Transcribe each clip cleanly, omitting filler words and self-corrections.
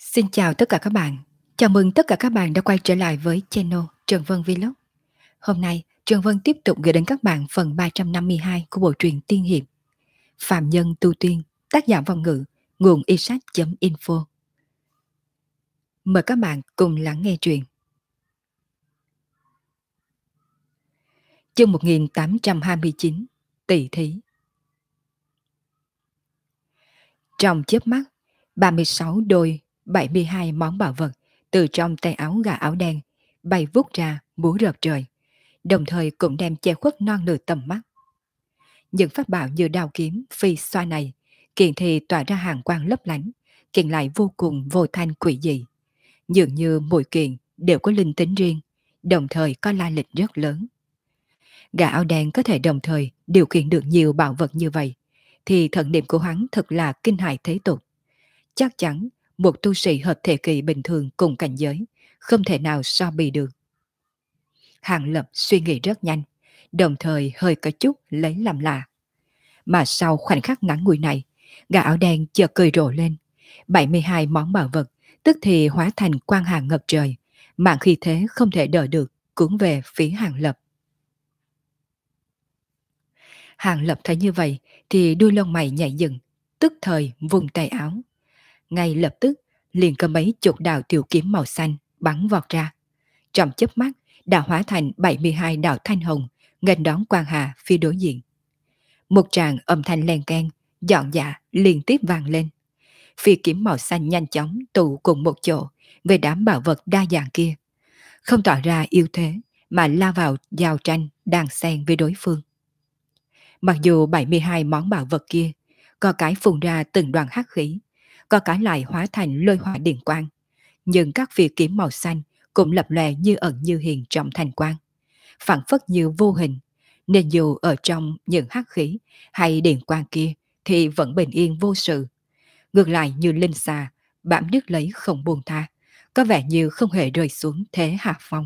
Xin chào tất cả các bạn. Chào mừng tất cả các bạn đã quay trở lại với channel Trần Vân Vlog. Hôm nay, Trần Vân tiếp tục gửi đến các bạn phần 352 của bộ truyện tiên hiệp Phạm Nhân Tu Tiên, tác giả vong ngữ, nguồn isaac.info. Mời các bạn cùng lắng nghe truyện. Chương 1829, Tỷ thí. Trong chớp mắt, 36 đôi 72 món bảo vật từ trong tay áo gà áo đen bay vút ra múa rợp trời, đồng thời cũng đem che khuất non nửa tầm mắt. Những pháp bảo như đao kiếm, phi xoa này, kiện thì tỏa ra hàng quang lấp lánh, kiện lại vô cùng vô thanh quỷ dị. Dường như mỗi kiện đều có linh tính riêng, đồng thời có lai lịch rất lớn. Gã áo đen có thể đồng thời điều khiển được nhiều bảo vật như vậy, thì thần niệm của hắn thật là kinh hại thế tục. Chắc chắn một tu sĩ hợp thể kỳ bình thường cùng cảnh giới, không thể nào so bì được. Hàng Lập suy nghĩ rất nhanh, đồng thời hơi có chút lấy làm lạ. Mà sau khoảnh khắc ngắn ngủi này, gã áo đen chợt cười rộ lên. 72 món bảo vật, tức thì hóa thành quang hà ngập trời, mạng khi thế không thể đỡ được, cuốn về phía Hàng Lập. Hàng Lập thấy như vậy, thì đuôi lông mày nhảy dựng, tức thời vùng tay áo. Ngay lập tức, liền có mấy chục đạo tiểu kiếm màu xanh bắn vọt ra. Trong chớp mắt, đã hóa thành 72 đạo thanh hồng, nghênh đón quang hà phía đối diện. Một tràng âm thanh len keng, dọn dạ liên tiếp vang lên. Phi kiếm màu xanh nhanh chóng tụ cùng một chỗ về đám bảo vật đa dạng kia. Không tỏ ra yếu thế mà la vào giao tranh đàn xen với đối phương. Mặc dù 72 món bảo vật kia có cái phun ra từng đoàn hắc khí, có cái lại hóa thành lôi hỏa điện quang, nhưng các phi kiếm màu xanh cũng lập lòe như ẩn như hiện trong thành quang, phản phất như vô hình, nên dù ở trong những hắc khí hay điện quang kia thì vẫn bình yên vô sự. Ngược lại như linh xà, bám đứt lấy không buông tha, có vẻ như không hề rơi xuống thế hạ phong.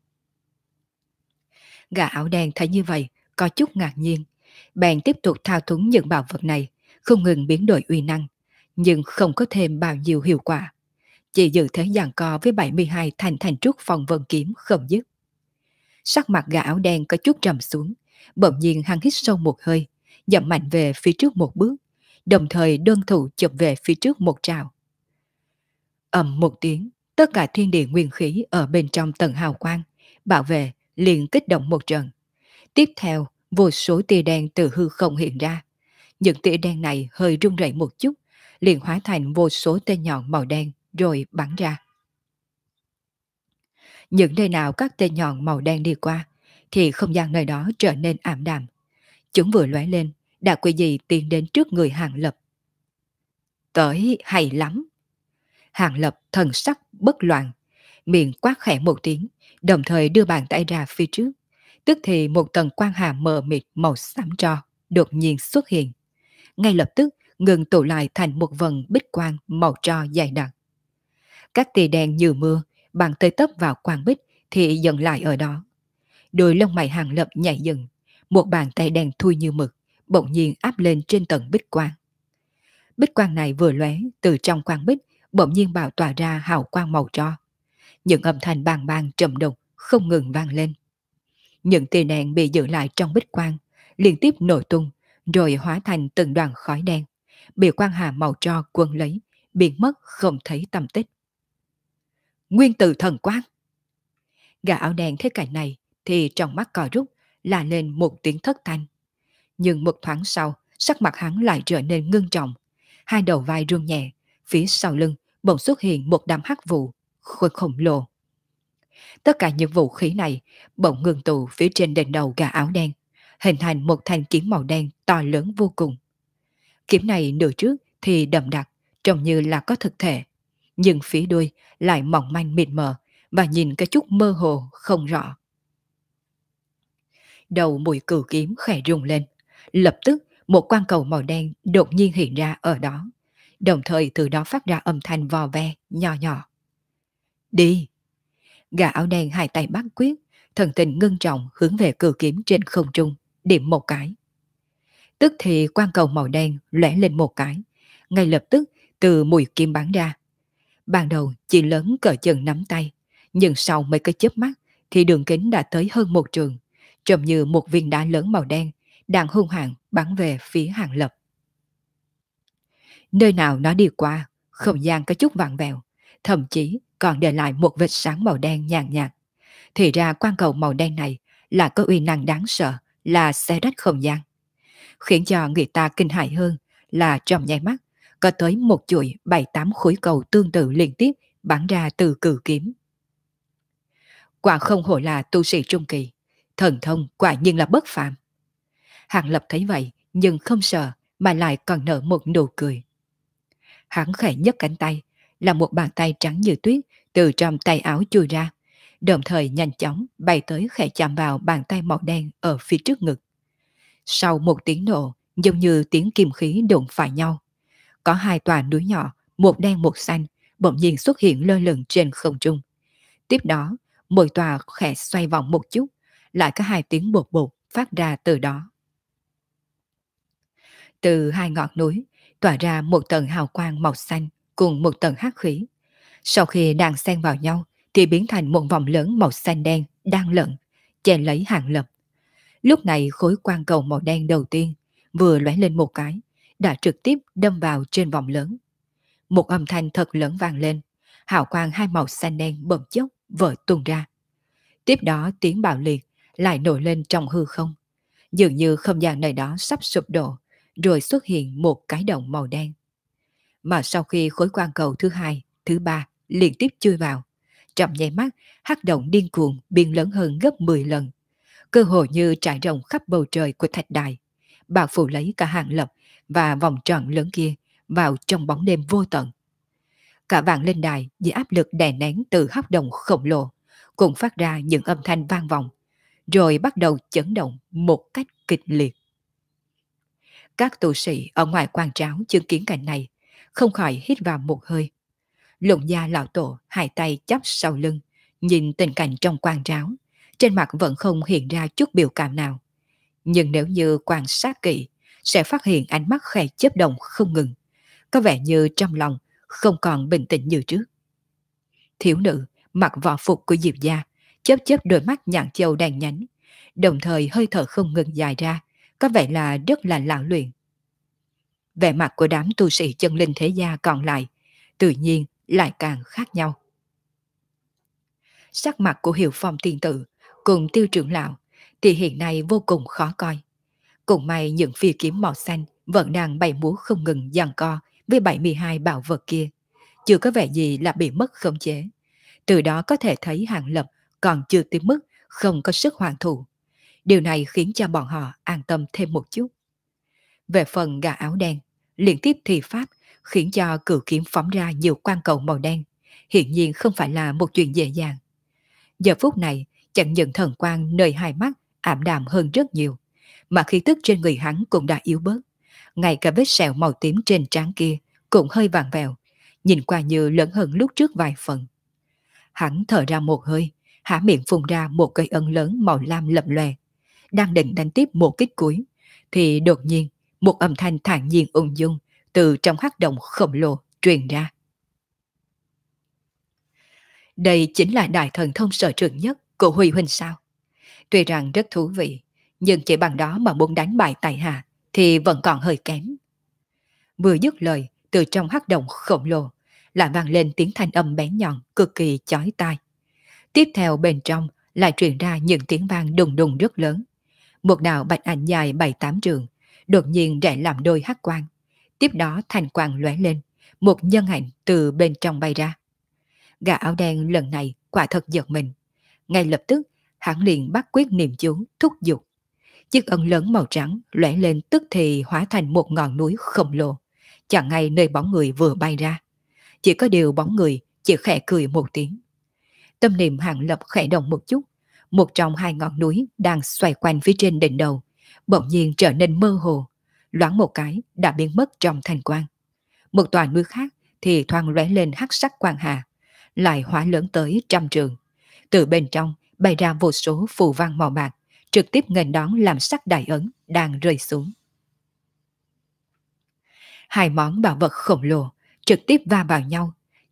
Gã áo đen thấy như vậy, có chút ngạc nhiên, bèn tiếp tục thao túng những bảo vật này, không ngừng biến đổi uy năng, nhưng không có thêm bao nhiêu hiệu quả. Chỉ giữ thế giằng co với 72 thành trúc phòng vân kiếm không dứt. Sắc mặt gã áo đen có chút trầm xuống, bỗng nhiên hắn hít sâu một hơi, dậm mạnh về phía trước một bước, đồng thời đơn thủ chụp về phía trước một trào. Ầm một tiếng, tất cả thiên địa nguyên khí ở bên trong tầng hào quang, bảo vệ liền kích động một trận. Tiếp theo, vô số tia đen từ hư không hiện ra. Những tia đen này hơi rung rẩy một chút, liền hóa thành vô số tên nhọn màu đen rồi bắn ra. Những nơi nào các tên nhọn màu đen đi qua, thì không gian nơi đó trở nên ảm đạm. Chúng vừa lóe lên, đã quỷ dị tiến đến trước người Hàng Lập. Tới hay lắm. Hàng Lập thần sắc bất loạn, miệng quát khẽ một tiếng, đồng thời đưa bàn tay ra phía trước. Tức thì một tầng quang hà mờ mịt màu xám tro đột nhiên xuất hiện. Ngay lập tức ngừng tụ lại thành một vần bích quang màu tro dày đặc. Các tia đen như mưa bằng tới tấp vào quang bích thì dần lại ở đó. Đôi lông mày Hàng Lập nhảy dựng, một bàn tay đen thui như mực bỗng nhiên áp lên trên tầng bích quang. Bích quang này vừa lóe, từ trong quang bích bỗng nhiên bạo tỏa ra hào quang màu tro. Những âm thanh bàng bàng trầm đục không ngừng vang lên. Những tia đen bị giữ lại trong bích quang liên tiếp nổ tung, rồi hóa thành từng đoàn khói đen, bị quang hà màu tro quân lấy, biến mất không thấy tăm tích. Nguyên tử thần quang. Gã áo đen thấy cảnh này thì trong mắt cò rút, la lên một tiếng thất thanh. Nhưng một thoáng sau, sắc mặt hắn lại trở nên ngưng trọng. Hai đầu vai run nhẹ, phía sau lưng bỗng xuất hiện một đám hắc vụ khổng lồ. Tất cả những vũ khí này bỗng ngừng tụ phía trên đỉnh đầu gã áo đen, hình thành một thanh kiếm màu đen to lớn vô cùng. Kiếm này nửa trước thì đậm đặc, trông như là có thực thể, nhưng phía đuôi lại mỏng manh mịt mờ và nhìn cái chút mơ hồ không rõ. Đầu mũi cửu kiếm khẽ rung lên, lập tức một quang cầu màu đen đột nhiên hiện ra ở đó, đồng thời từ đó phát ra âm thanh vò ve nhỏ nhỏ. Đi! Gã áo đen hai tay bắt quyết, thần tình ngưng trọng hướng về cửu kiếm trên không trung, điểm một cái. Tức thì quang cầu màu đen lóe lên một cái, ngay lập tức từ mũi kiếm bắn ra. Ban đầu chỉ lớn cỡ chừng nắm tay, nhưng sau mấy cái chớp mắt thì đường kính đã tới hơn một trường, trông như một viên đá lớn màu đen đang hung hãn bắn về phía Hàng Lập. Nơi nào nó đi qua, không gian có chút vặn vẹo, thậm chí còn để lại một vệt sáng màu đen nhàn nhạt. Thì ra quan cầu màu đen này là có uy năng đáng sợ, là xé rách không gian, khiến cho người ta kinh hãi hơn là trong nháy mắt có tới một chuỗi 7-8 khối cầu tương tự liên tiếp bắn ra từ cự kiếm. Quả không hổ là tu sĩ trung kỳ, thần thông quả nhiên là bất phàm. Hàng Lập thấy vậy nhưng không sợ mà lại còn nở một nụ cười. Hắn khẽ nhấc cánh tay, là một bàn tay trắng như tuyết từ trong tay áo chui ra, đồng thời nhanh chóng bay tới khẽ chạm vào bàn tay màu đen ở phía trước ngực. Sau một tiếng nổ, giống như tiếng kim khí đụng phải nhau, có hai tòa núi nhỏ, một đen một xanh, bỗng nhiên xuất hiện lơ lửng trên không trung. Tiếp đó, mỗi tòa khẽ xoay vòng một chút, lại có hai tiếng bột bột phát ra từ đó. Từ hai ngọn núi, tỏa ra một tầng hào quang màu xanh cùng một tầng hắc khí. Sau khi đang xen vào nhau, thì biến thành một vòng lớn màu xanh đen đang lẫn, che lấy Hàng Lập. Lúc này khối quang cầu màu đen đầu tiên vừa lóe lên một cái, đã trực tiếp đâm vào trên vòng lớn. Một âm thanh thật lớn vang lên, hào quang hai màu xanh đen bỗng chốc vỡ tung ra. Tiếp đó tiếng bạo liệt lại nổi lên trong hư không, dường như không gian nơi đó sắp sụp đổ, rồi xuất hiện một cái động màu đen. Mà sau khi khối quang cầu thứ hai, thứ ba liên tiếp chui vào, trong nháy mắt hắc động điên cuồng biến lớn hơn gấp 10 lần, cơ hồ như trải rộng khắp bầu trời của thạch đài, bao phủ lấy cả Hàng Lập và vòng tròn lớn kia vào trong bóng đêm vô tận. Cả vạn linh đài dưới áp lực đè nén từ hắc động khổng lồ cũng phát ra những âm thanh vang vọng, rồi bắt đầu chấn động một cách kịch liệt. Các tu sĩ ở ngoài quan tráo chứng kiến cảnh này không khỏi hít vào một hơi. Lục gia lão tổ hai tay chắp sau lưng, nhìn tình cảnh trong quan tráo, trên mặt vẫn không hiện ra chút biểu cảm nào. Nhưng nếu như quan sát kỹ, sẽ phát hiện ánh mắt khẽ chớp động không ngừng, có vẻ như trong lòng không còn bình tĩnh như trước. Thiếu nữ mặc võ phục của Diệp gia, chớp chớp đôi mắt nhãn châu đen nhánh, đồng thời hơi thở không ngừng dài ra, có vẻ là rất là lão luyện. Vẻ mặt của đám tu sĩ chân linh thế gia còn lại tự nhiên lại càng khác nhau. Sắc mặt của Hiệu Phong tiên tử cùng Tiêu trưởng lão thì hiện nay vô cùng khó coi. Cùng may những phi kiếm màu xanh vẫn đang bay múa không ngừng giằng co với 72 bảo vật kia, chưa có vẻ gì là bị mất khống chế. Từ đó có thể thấy Hàng Lập còn chưa tới mức không có sức hoàn thủ. Điều này khiến cho bọn họ an tâm thêm một chút. Về phần gã áo đen, liên tiếp thi pháp khiến cho cửu kiếm phóng ra nhiều quang cầu màu đen, hiển nhiên không phải là một chuyện dễ dàng. Giờ phút này, chẳng những thần quang nơi hai mắt ảm đạm hơn rất nhiều, mà khí tức trên người hắn cũng đã yếu bớt. Ngay cả vết sẹo màu tím trên trán kia cũng hơi vàng vẹo, nhìn qua như lớn hơn lúc trước vài phần. Hắn thở ra một hơi, há miệng phun ra một cây ân lớn màu lam lập lòe, đang định đánh tiếp một kích cuối, thì đột nhiên một âm thanh thản nhiên ung dung từ trong hắc động khổng lồ truyền ra. Đây chính là đại thần thông sở trường nhất của Huy huynh sao? Tuy rằng rất thú vị, nhưng chỉ bằng đó mà muốn đánh bại tại hạ thì vẫn còn hơi kém. Vừa dứt lời, từ trong hắc động khổng lồ lại vang lên tiếng thanh âm bén nhọn cực kỳ chói tai. Tiếp theo bên trong lại truyền ra những tiếng vang đùng đùng rất lớn. Một đạo bạch ảnh dài 7-8 trường đột nhiên rẽ làm đôi hắc quang. Tiếp đó thành quang lóe lên, một nhân ảnh từ bên trong bay ra. Gã áo đen lần này quả thật giật mình. Ngay lập tức, hắn liền bắt quyết niệm chú thúc giục. Chiếc ân lớn màu trắng lóe lên tức thì hóa thành một ngọn núi khổng lồ, chẳng ngay nơi bóng người vừa bay ra. Chỉ có điều bóng người chỉ khẽ cười một tiếng. Tâm niệm Hàng Lập khẽ động một chút, một trong hai ngọn núi đang xoay quanh phía trên đỉnh đầu, bỗng nhiên trở nên mơ hồ, loáng một cái đã biến mất trong thành quang. Một tòa núi khác thì thoáng lóe lên hắc sắc quang hà, lại hóa lớn tới trăm trường. Từ bên trong bay ra vô số phù văn màu bạc, trực tiếp nghênh đón làm sắc đại ấn đang rơi xuống. Hai món bảo vật khổng lồ trực tiếp va vào nhau,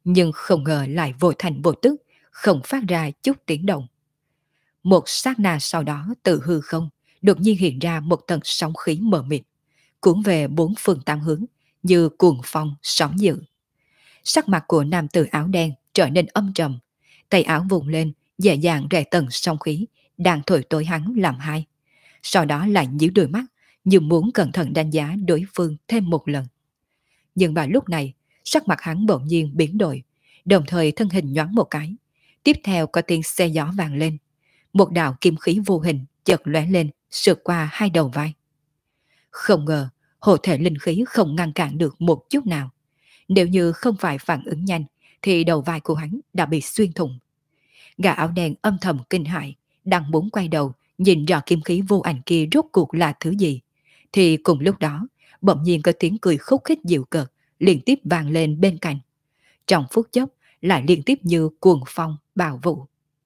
nhưng không ngờ lại vô thành vô tức, không phát ra chút tiếng động. Một sát na sau đó từ hư không, đột nhiên hiện ra một tầng sóng khí mờ mịt, cuốn về bốn phương tám hướng, như cuồng phong sóng dữ. Sắc mặt của nam tử áo đen trở nên âm trầm, tay áo vùng lên, dễ dàng rẽ tầng sóng khí, đang thổi tối hắn làm hai. Sau đó lại nhíu đôi mắt, như muốn cẩn thận đánh giá đối phương thêm một lần. Nhưng vào lúc này, sắc mặt hắn bỗng nhiên biến đổi, đồng thời thân hình nhoáng một cái. Tiếp theo có tiếng xe gió vang lên. Một đạo kim khí vô hình chợt lóe lên, sượt qua hai đầu vai. Không ngờ, hộ thể linh khí không ngăn cản được một chút nào. Nếu như không phải phản ứng nhanh, thì đầu vai của hắn đã bị xuyên thủng. Gã áo đen âm thầm kinh hãi, đang muốn quay đầu, nhìn rõ kim khí vô ảnh kia rốt cuộc là thứ gì. Thì cùng lúc đó, bỗng nhiên có tiếng cười khúc khích dịu cợt, liên tiếp vang lên bên cạnh. Trong phút chốc, lại liên tiếp như cuồng phong, bạo vũ.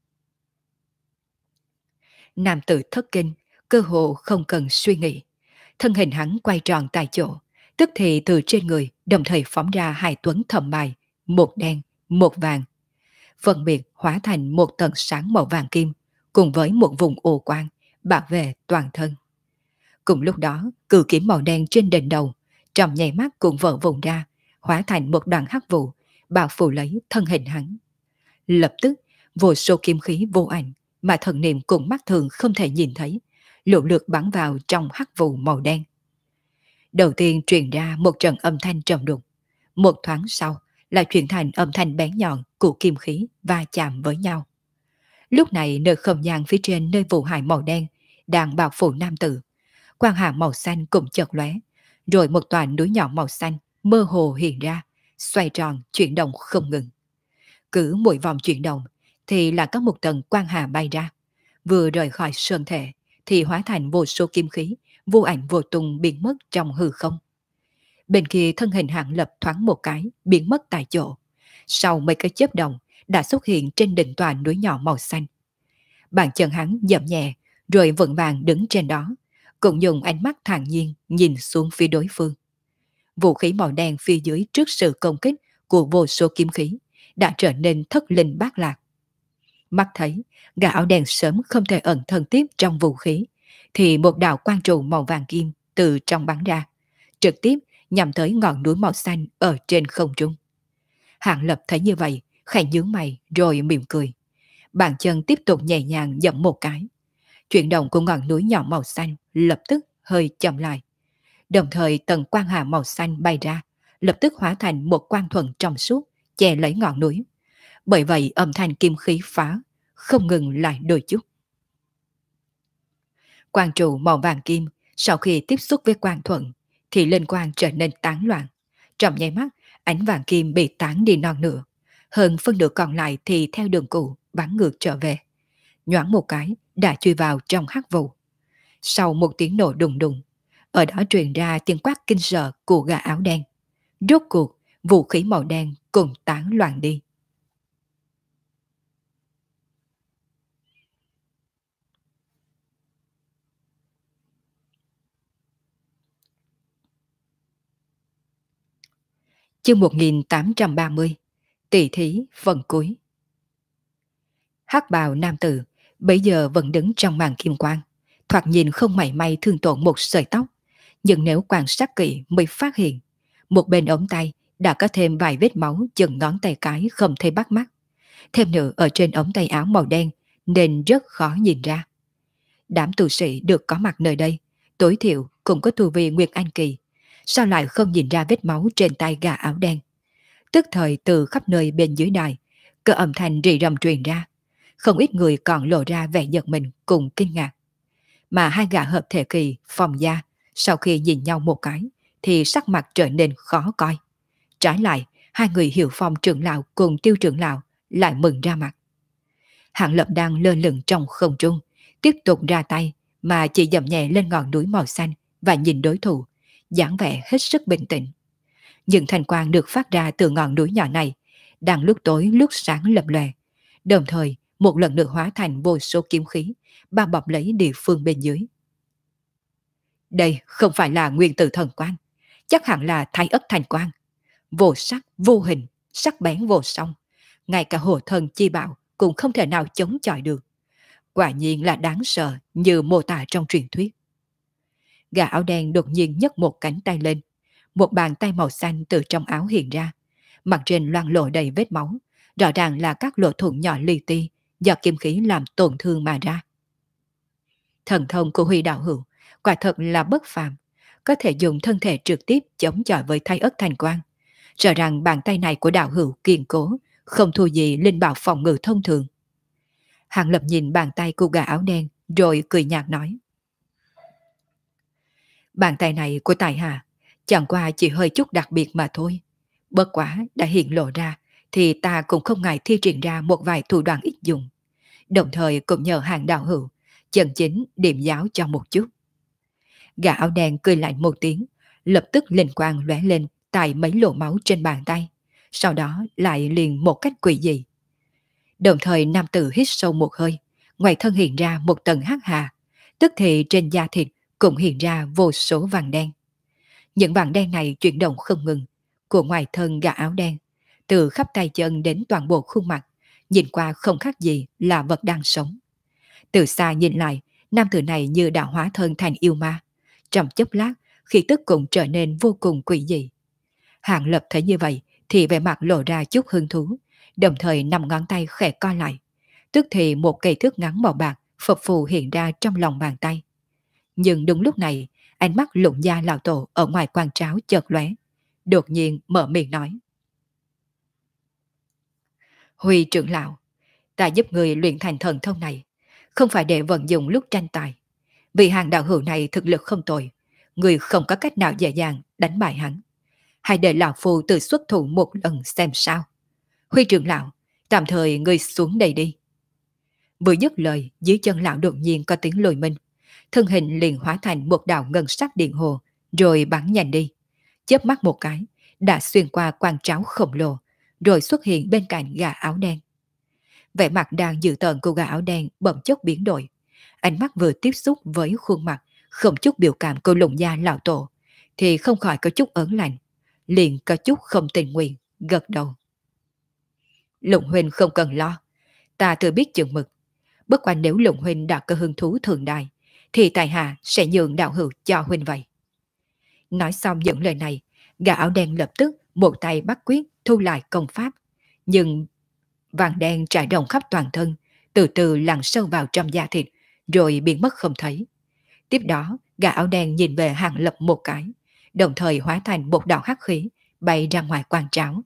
Nam tử thất kinh, cơ hồ không cần suy nghĩ. Thân hình hắn quay tròn tại chỗ, tức thì từ trên người đồng thời phóng ra hai tuấn thầm bài, một đen, một vàng. Phân biệt hóa thành một tầng sáng màu vàng kim, cùng với một vùng ô quang, bảo vệ toàn thân. Cùng lúc đó, cự kiếm màu đen trên đỉnh đầu, trong nháy mắt cũng vỡ vùng ra, hóa thành một đoàn hắc vụ, bao phủ lấy thân hình hắn. Lập tức, vô số kim khí vô ảnh mà thần niệm cùng mắt thường không thể nhìn thấy, lũ lượt bắn vào trong hắc vụ màu đen. Đầu tiên truyền ra một trận âm thanh trầm đục, một thoáng sau lại chuyển thành âm thanh bén nhọn của kim khí va chạm với nhau. Lúc này nơi không gian phía trên nơi vụ hài màu đen đang bao phủ nam tử, quang hà màu xanh cũng chợt lóe, rồi một tòa núi nhỏ màu xanh mơ hồ hiện ra, xoay tròn chuyển động không ngừng. Cứ mỗi vòng chuyển động thì là có một tầng quang hà bay ra, vừa rời khỏi sơn thể thì hóa thành vô số kim khí, vô ảnh vô tung biến mất trong hư không. Bên kia thân hình Hạng Lập thoáng một cái, biến mất tại chỗ. Sau mấy cái chớp động, đã xuất hiện trên đỉnh tòa núi nhỏ màu xanh. Bàn chân hắn dậm nhẹ, rồi vững vàng đứng trên đó, cũng dùng ánh mắt thản nhiên nhìn xuống phía đối phương. Vũ khí màu đen phía dưới trước sự công kích của vô số kim khí đã trở nên thất linh bát lạc. Mắt thấy, gã áo đen sớm không thể ẩn thân tiếp trong vũ khí, thì một đạo quang trụ màu vàng kim từ trong bắn ra, trực tiếp nhằm tới ngọn núi màu xanh ở trên không trung. Hạng Lập thấy như vậy, khẽ nhướng mày rồi mỉm cười. Bàn chân tiếp tục nhẹ nhàng dậm một cái. Chuyển động của ngọn núi nhỏ màu xanh lập tức hơi chậm lại. Đồng thời tầng quang hà màu xanh bay ra, lập tức hóa thành một quang thuần trong suốt, che lấy ngọn núi. Bởi vậy âm thanh kim khí phá, không ngừng lại đôi chút. Quang trụ màu vàng kim, sau khi tiếp xúc với quang thuận, thì linh quang trở nên tán loạn. Trong nháy mắt, ánh vàng kim bị tán đi non nửa. Hơn phân nửa còn lại thì theo đường cũ bắn ngược trở về. Nhoáng một cái, đã chui vào trong hắc vụ. Sau một tiếng nổ đùng đùng, ở đó truyền ra tiếng quát kinh sợ của gã áo đen. Rốt cuộc, vũ khí màu đen cùng tán loạn đi. Chương 1830, tỷ thí phần cuối. Hắc bào nam tử bấy giờ vẫn đứng trong màn kim quang, thoạt nhìn không mảy may thương tổn một sợi tóc, nhưng nếu quan sát kỹ mới phát hiện, một bên ống tay đã có thêm vài vết máu chừng ngón tay cái không thể bắt mắt, thêm nữa ở trên ống tay áo màu đen nên rất khó nhìn ra. Đám tu sĩ được có mặt nơi đây, tối thiểu cũng có tu vi Nguyệt Anh Kỳ, sao lại không nhìn ra vết máu trên tay gã áo đen? Tức thời từ khắp nơi bên dưới đài, có âm thanh rì rầm truyền ra, không ít người còn lộ ra vẻ giật mình cùng kinh ngạc. Mà hai gã hợp thể kỳ phòng gia sau khi nhìn nhau một cái thì sắc mặt trở nên khó coi. Trái lại, hai người Hiệu Phong trưởng lão cùng Tiêu trưởng lão lại mừng ra mặt. Hạng Lập đang lơ lửng trong không trung, tiếp tục ra tay mà chỉ dậm nhẹ lên ngọn núi màu xanh và nhìn đối thủ, dáng vẻ hết sức bình tĩnh. Những thành quang được phát ra từ ngọn núi nhỏ này đang lúc tối lúc sáng lập lòe, đồng thời một lần nữa hóa thành vô số kiếm khí bao bọc lấy địa phương bên dưới. Đây không phải là nguyên tử thần quang, chắc hẳn là thái ất thành quang, vô sắc vô hình, sắc bén vô song, ngay cả hộ thần chi bảo cũng không thể nào chống chọi được. Quả nhiên là đáng sợ như mô tả trong truyền thuyết. Gã áo đen đột nhiên nhấc một cánh tay lên, một bàn tay màu xanh từ trong áo hiện ra, mặt trên loang lổ đầy vết máu, rõ ràng là các lỗ thủng nhỏ li ti do kim khí làm tổn thương mà ra. Thần thông của Huy đạo hữu quả thật là bất phàm, có thể dùng thân thể trực tiếp chống chọi với Thái Ất Thành Quang. Sợ rằng bàn tay này của đạo hữu kiên cố, không thua gì linh bảo phòng ngự thông thường. Hàng Lập nhìn bàn tay của gã áo đen rồi cười nhạt nói: bàn tay này của tài hạ chẳng qua chỉ hơi chút đặc biệt mà thôi. Bất quá đã hiện lộ ra thì ta cũng không ngại thi triển ra một vài thủ đoạn ít dùng. Đồng thời cũng nhờ hàng đạo hữu chân chính điểm giáo cho một chút. Gã áo đen cười lạnh một tiếng, lập tức linh quang lóe lên tại mấy lỗ máu trên bàn tay, sau đó lại liền một cách quỷ dị. Đồng thời nam tử hít sâu một hơi, ngoài thân hiện ra một tầng hắc hà, tức thì trên da thịt cũng hiện ra vô số vàng đen. Những vàng đen này chuyển động không ngừng, của ngoài thân gã áo đen, từ khắp tay chân đến toàn bộ khuôn mặt, nhìn qua không khác gì là vật đang sống. Từ xa nhìn lại, nam tử này như đã hóa thân thành yêu ma. Trong chốc lát, khí tức cũng trở nên vô cùng quỷ dị. Hạng Lập thấy như vậy thì vẻ mặt lộ ra chút hứng thú, đồng thời nằm ngón tay khẽ co lại. Tức thì một cây thước ngắn màu bạc phập phù hiện ra trong lòng bàn tay. Nhưng đúng lúc này, ánh mắt Lục Gia lão tổ ở ngoài quan tráo chợt lóe, đột nhiên mở miệng nói: Huy trưởng lão, ta giúp người luyện thành thần thông này, không phải để vận dụng lúc tranh tài. Vì hàng đạo hữu này thực lực không tồi, người không có cách nào dễ dàng đánh bại hắn. Hãy để lão phu tự xuất thủ một lần xem sao. Huy trưởng lão, tạm thời người xuống đây đi. Vừa dứt lời, dưới chân lão đột nhiên có tiếng lùi minh, thân hình liền hóa thành một đạo ngân sắc điện hồ, rồi bắn nhanh đi. Chớp mắt một cái, đã xuyên qua quan tráo khổng lồ, rồi xuất hiện bên cạnh gã áo đen. Vẻ mặt đang dữ tợn của gã áo đen bỗng chốc biến đổi. Ánh mắt vừa tiếp xúc với khuôn mặt không chút biểu cảm của Lục Gia lão tổ, thì không khỏi có chút ớn lạnh, liền có chút không tình nguyện, gật đầu. Lục huynh không cần lo, ta thừa biết chừng mực. Bất quá nếu Lục huynh đã có hứng thú thường đại, thì tại hạ sẽ nhường đạo hữu cho huynh vậy. Nói xong những lời này, gã áo đen lập tức một tay bắt quyết thu lại công pháp, nhưng vàng đen trải rộng khắp toàn thân, từ từ lặn sâu vào trong da thịt, rồi biến mất không thấy. Tiếp đó, gã áo đen nhìn về Hàng Lập một cái, đồng thời hóa thành một đạo hắc khí, bay ra ngoài quan tráo.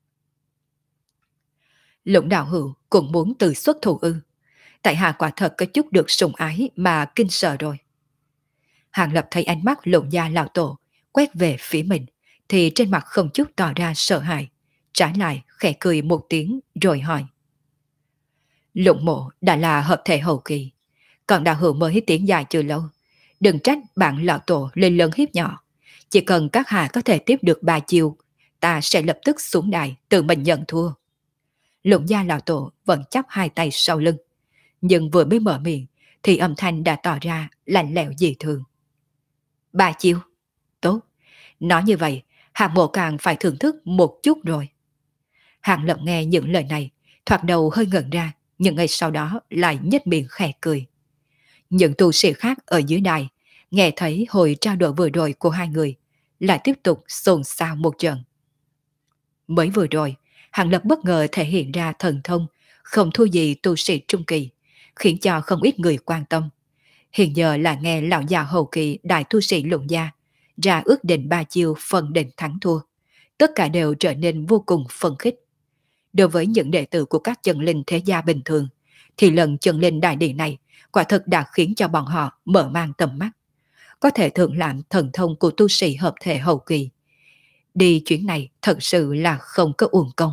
Lục đạo hữu cũng muốn tự xuất thủ ư? Tại hạ quả thật có chút được sủng ái mà kinh sợ rồi. Hàng Lập thấy ánh mắt Lục Gia lão tổ quét về phía mình, thì trên mặt không chút tỏ ra sợ hãi, trái lại khẽ cười một tiếng rồi hỏi: Lục mộ đã là hợp thể hậu kỳ, còn đạo hữu mới tiến dài chưa lâu, đừng trách bạn lão tổ lên lớn hiếp nhỏ. Chỉ cần các hạ có thể tiếp được 3 chiêu, ta sẽ lập tức xuống đài tự mình nhận thua. Lục Gia lão tổ vẫn chắp hai tay sau lưng, nhưng vừa mới mở miệng thì âm thanh đã tỏ ra lạnh lẽo dị thường. 3 chiêu? Tốt, nói như vậy, Hạng Mộ càng phải thưởng thức một chút rồi. Hạng Lập nghe những lời này, thoạt đầu hơi ngẩn ra, nhưng ngay sau đó lại nhếch miệng khẽ cười. Những tu sĩ khác ở dưới đài, nghe thấy hồi trao đổi vừa rồi của hai người, lại tiếp tục xôn xao một trận. Mới vừa rồi, Hạng Lập bất ngờ thể hiện ra thần thông, không thua gì tu sĩ trung kỳ, khiến cho không ít người quan tâm. Hiện giờ là nghe lão già hậu kỳ đại tu sĩ Lục Gia ra ước định 3 chiêu phân định thắng thua, tất cả đều trở nên vô cùng phấn khích. Đối với những đệ tử của các chân linh thế gia bình thường, thì lần chân linh đại địa này quả thực đã khiến cho bọn họ mở mang tầm mắt. Có thể thượng lãm thần thông của tu sĩ hợp thể hậu kỳ. Đi chuyến này thật sự là không có uổng công.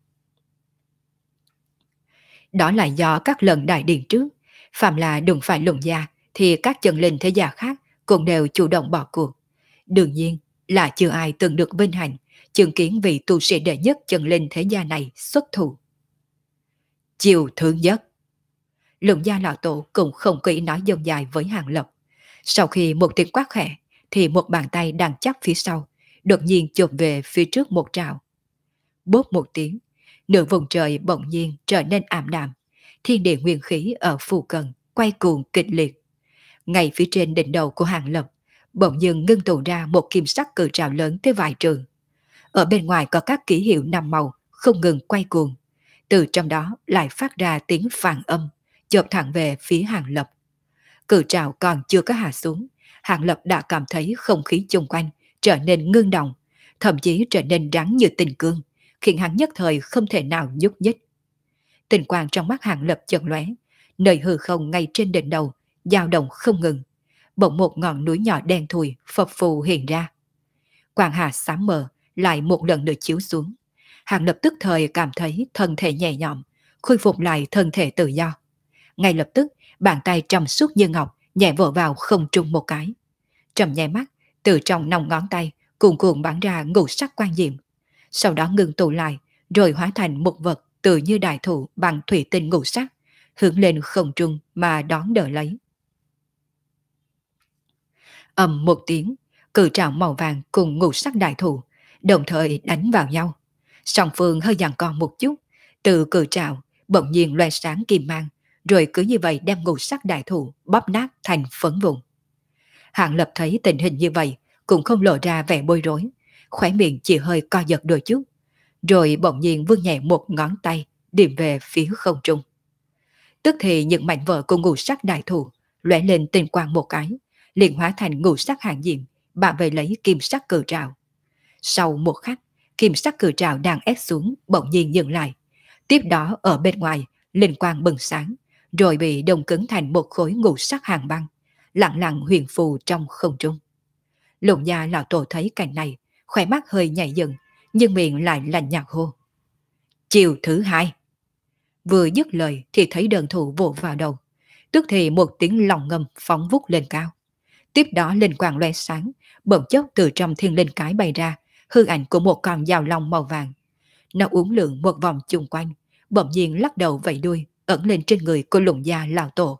Đó là do các lần đại điện trước, phàm là đừng phải Lục Gia thì các chân linh thế gia khác cũng đều chủ động bỏ cuộc. Đương nhiên là chưa ai từng được vinh hạnh chứng kiến vị tu sĩ đệ nhất chân linh thế gia này xuất thủ. Chiều thứ nhất, Lục Gia lão tổ cũng không kỹ nói dông dài với Hàng Lập. Sau khi một tiếng quát khẽ, thì một bàn tay đang chắp phía sau, đột nhiên chộp về phía trước một trào. Bốp một tiếng, nửa vùng trời bỗng nhiên trở nên ảm đạm, thiên địa nguyên khí ở phù cận quay cuồng kịch liệt. Ngay phía trên đỉnh đầu của Hàng Lập, bỗng dưng ngưng tụ ra một kim sắc cự trảo lớn tới vài trường. Ở bên ngoài có các ký hiệu năm màu không ngừng quay cuồng, từ trong đó lại phát ra tiếng phàn âm, chộp thẳng về phía Hàng Lập. Cự trảo còn chưa có hạ xuống, Hàng Lập đã cảm thấy không khí chung quanh trở nên ngưng động, thậm chí trở nên rắn như tình cương, khiến hắn nhất thời không thể nào nhúc nhích. Tình quang trong mắt Hàng Lập chợt lóe, nơi hư không ngay trên đỉnh đầu dao động không ngừng, bỗng một ngọn núi nhỏ đen thui phập phù hiện ra. Quang hà sáng mờ lại một lần nữa chiếu xuống. Hàng Lập tức thời cảm thấy thân thể nhẹ nhõm, khôi phục lại thân thể tự do. Ngay lập tức, bàn tay trong suốt như ngọc nhẹ vỗ vào không trung một cái. Trầm nháy mắt, từ trong nòng ngón tay cuồn cuộn bắn ra ngũ sắc quang diệm. Sau đó ngừng tụ lại, rồi hóa thành một vật tự như đại thụ bằng thủy tinh ngũ sắc, hướng lên không trung mà đón đỡ lấy. Ầm một tiếng, cự trảo màu vàng cùng ngũ sắc đại thụ đồng thời đánh vào nhau. Song phương hơi giằng co một chút, từ cự trảo bỗng nhiên loe sáng kim mang, rồi cứ như vậy đem ngũ sắc đại thụ bóp nát thành phấn vụn. Hạng Lập thấy tình hình như vậy cũng không lộ ra vẻ bối rối, khóe miệng chỉ hơi co giật đôi chút, rồi bỗng nhiên vươn nhẹ một ngón tay điểm về phía không trung. Tức thì những mảnh vỡ của ngũ sắc đại thụ lóe lên tinh quang một cái, liền hóa thành ngũ sắc hàng diệm, bảo vệ lấy kim sắc cự trảo. Sau một khắc, kim sắc cự trảo đang ép xuống bỗng nhiên dừng lại. Tiếp đó ở bên ngoài, linh quang bừng sáng, rồi bị đông cứng thành một khối ngũ sắc hàng băng, lặng lặng huyền phù trong không trung. Lục gia lão tổ thấy cảnh này, khỏe mắt hơi nhảy dựng, nhưng miệng lại lạnh nhạt hô: chiều thứ hai. Vừa dứt lời thì thấy đơn thủ vỗ vào đầu, tức thì một tiếng lòng ngâm phóng vút lên cao. Tiếp đó linh quang loe sáng, bỗng chốc từ trong thiên linh cái bay ra, hư ảnh của một con dao long màu vàng. Nó uốn lượn một vòng chung quanh, bỗng nhiên lắc đầu vẫy đuôi, ẩn lên trên người của Lục gia lão tổ.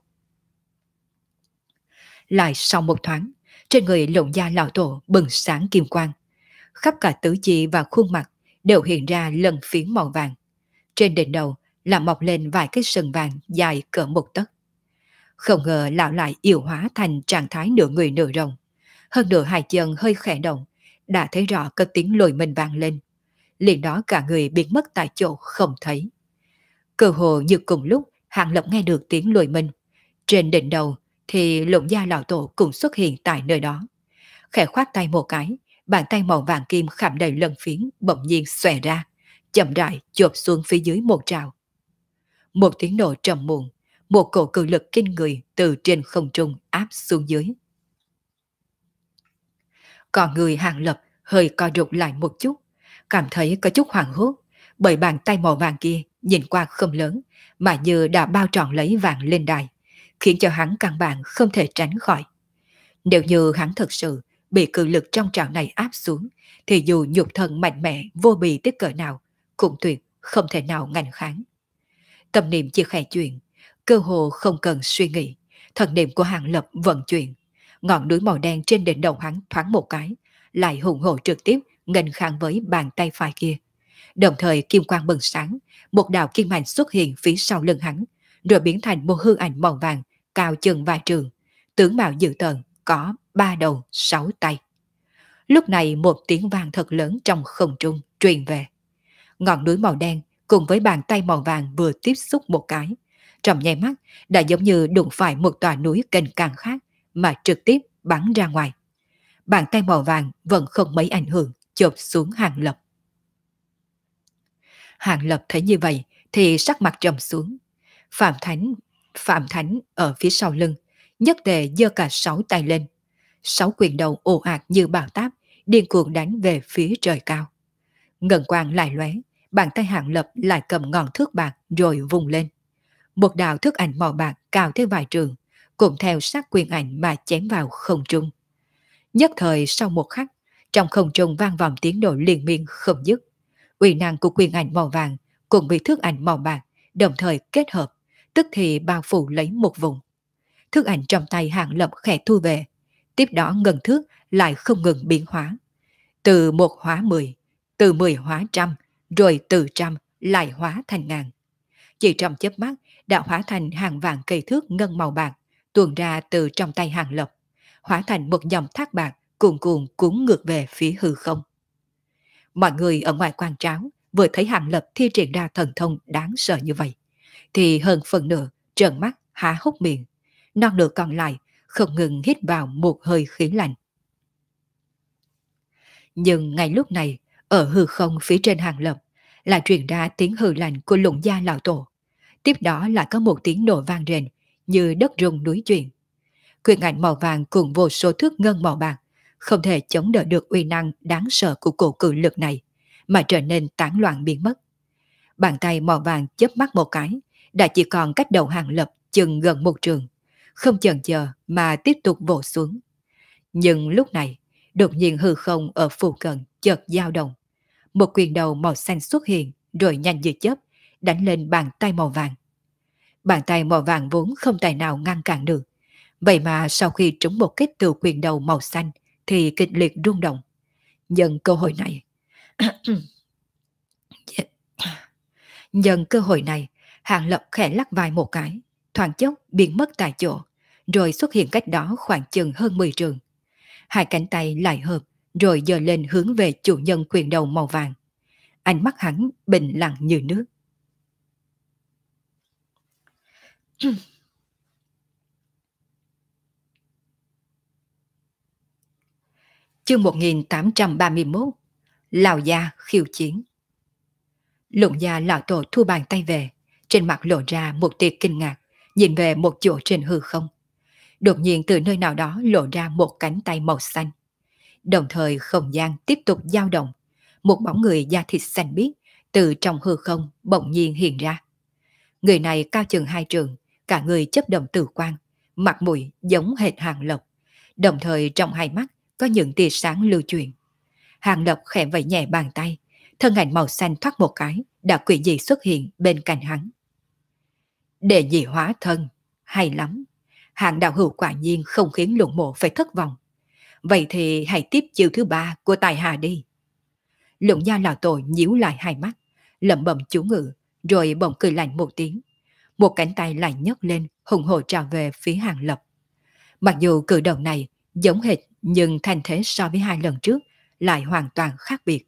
Lại sau một thoáng, trên người Lục gia lão tổ bừng sáng kim quang, khắp cả tứ chi và khuôn mặt đều hiện ra lân phiến màu vàng. Trên đỉnh đầu là mọc lên vài cái sừng vàng dài cỡ một tấc. Không ngờ lão lại yêu hóa thành trạng thái nửa người nửa rồng. Hơn nữa hai chân hơi khẽ động, đã thấy rõ có tiếng lồi mình vang lên. Liền đó cả người biến mất tại chỗ không thấy. Cơ hồ như cùng lúc Hạng Lập nghe được tiếng lồi mình. Trên đỉnh đầu thì Lục gia lão tổ cũng xuất hiện tại nơi đó. Khẽ khoát tay một cái, bàn tay màu vàng kim khảm đầy lân phiến bỗng nhiên xòe ra, chậm rãi chộp xuống phía dưới một trào. Một tiếng nổ trầm muộn, một cổ cự lực kinh người từ trên không trung áp xuống dưới. Còn người Hàng Lập hơi co rụt lại một chút, cảm thấy có chút hoảng hốt, bởi bàn tay màu vàng kia nhìn qua không lớn, mà như đã bao trọn lấy vàng lên đài, khiến cho hắn căn bản không thể tránh khỏi. Nếu như hắn thật sự bị cự lực trong trảo này áp xuống, thì dù nhục thân mạnh mẽ vô bì tới cỡ nào, cũng tuyệt không thể nào ngăn kháng. Tâm niệm chỉ khẽ chuyển, cơ hồ không cần suy nghĩ, thần niệm của Hàng Lập vận chuyển. Ngọn núi màu đen trên đỉnh đầu hắn thoáng một cái, lại hùng hổ trực tiếp nghênh kháng với bàn tay phải kia. Đồng thời kim quang bừng sáng, một đạo kim ảnh xuất hiện phía sau lưng hắn, rồi biến thành một hư ảnh màu vàng, cao chừng vài trường, tướng mạo dữ tợn, có 3 đầu 6 tay. Lúc này một tiếng vang thật lớn trong không trung truyền về. Ngọn núi màu đen cùng với bàn tay màu vàng vừa tiếp xúc một cái, trong nháy mắt đã giống như đụng phải một tòa núi kênh càng khác mà trực tiếp bắn ra ngoài. Bàn tay màu vàng vẫn không mấy ảnh hưởng, chộp xuống Hàng Lập. Hàng Lập thấy như vậy thì sắc mặt trầm xuống. Phạm Thánh ở phía sau lưng, nhất tề giơ cả 6 tay lên. 6 quyền đầu ồ ạt như bão táp, điên cuồng đánh về phía trời cao. Ngân quang lại lóe, bàn tay Hàng Lập lại cầm ngọn thước bạc rồi vung lên. Một đạo thước ảnh màu bạc cao tới vài trường, cùng theo sát quyền ảnh mà chém vào không trung. Nhất thời sau một khắc, trong không trung vang vọng tiếng nổ liên miên không dứt. Uy năng của quyền ảnh màu vàng cùng với thước ảnh màu bạc đồng thời kết hợp, tức thì bao phủ lấy một vùng. Thước ảnh trong tay Hàng Lập khẽ thu về, tiếp đó ngân thước lại không ngừng biến hóa. Từ 1 hóa 10, từ 10 hóa trăm, rồi từ trăm lại hóa thành ngàn. Chỉ trong chớp mắt đã hóa thành hàng vạn cây thước ngân màu bạc tuôn ra từ trong tay Hàng Lập, hóa thành một dòng thác bạc cuồn cuộn cuốn ngược về phía hư không. Mọi người ở ngoài quan tráo vừa thấy Hàng Lập thi triển ra thần thông đáng sợ như vậy, thì hơn phần nửa trợn mắt há hốc miệng, non nửa còn lại không ngừng hít vào một hơi khí lạnh. Nhưng ngay lúc này, ở hư không phía trên Hàng Lập, lại truyền ra tiếng hừ lạnh của Lũng Gia lão tổ. Tiếp đó lại có một tiếng nổ vang rền, như đất rung núi chuyển. Quyền ảnh màu vàng cùng vô số thước ngân màu bạc, không thể chống đỡ được uy năng đáng sợ của cổ cự lực này, mà trở nên tán loạn biến mất. Bàn tay màu vàng chớp mắt một cái, đã chỉ còn cách đầu Hàng Lập chừng gần một trường, không chần chờ mà tiếp tục vồ xuống. Nhưng lúc này, đột nhiên hư không ở phụ cận chợt dao động. Một quyền đầu màu xanh xuất hiện rồi nhanh như chớp, đánh lên bàn tay màu vàng. Bàn tay màu vàng vốn không tài nào ngăn cản được. Vậy mà sau khi trúng một kích từ quyền đầu màu xanh thì kịch liệt rung động. Nhân cơ hội này, nhân cơ hội này, Hàng Lập khẽ lắc vai một cái, thoáng chốc biến mất tại chỗ, rồi xuất hiện cách đó khoảng chừng hơn 10 trường. Hai cánh tay lại hợp, rồi giơ lên hướng về chủ nhân quyền đầu màu vàng. Ánh mắt hắn bình lặng như nước. Chương 1831, Lào Gia khiêu chiến. Lũng Gia lão tổ thu bàn tay về, trên mặt lộ ra một tia kinh ngạc, nhìn về một chỗ trên hư không. Đột nhiên từ nơi nào đó lộ ra một cánh tay màu xanh. Đồng thời không gian tiếp tục dao động, một bóng người da thịt xanh biếc từ trong hư không bỗng nhiên hiện ra. Người này cao chừng 2 trượng, cả người chấp động tử quang, mặt mũi giống hệt Hàng Lập, đồng thời trong hai mắt có những tia sáng lưu chuyển. Hàng Lập khẽ vẫy nhẹ bàn tay, thân ảnh màu xanh thoát một cái, đã quỷ dị xuất hiện bên cạnh hắn. Đệ nhị hóa thân, hay lắm. Hàng đạo hữu quả nhiên không khiến Lũng Mộ phải thất vọng. Vậy thì hãy tiếp chiêu thứ 3 của tài hạ đi. Lũng Gia lão tổ nhíu lại hai mắt, lẩm bẩm chú ngữ, rồi bỗng cười lạnh một tiếng. Một cánh tay lại nhấc lên, hùng hổ trào về phía Hàng Lập. Mặc dù cử động này giống hệt, nhưng thành thế so với 2 lần trước lại hoàn toàn khác biệt.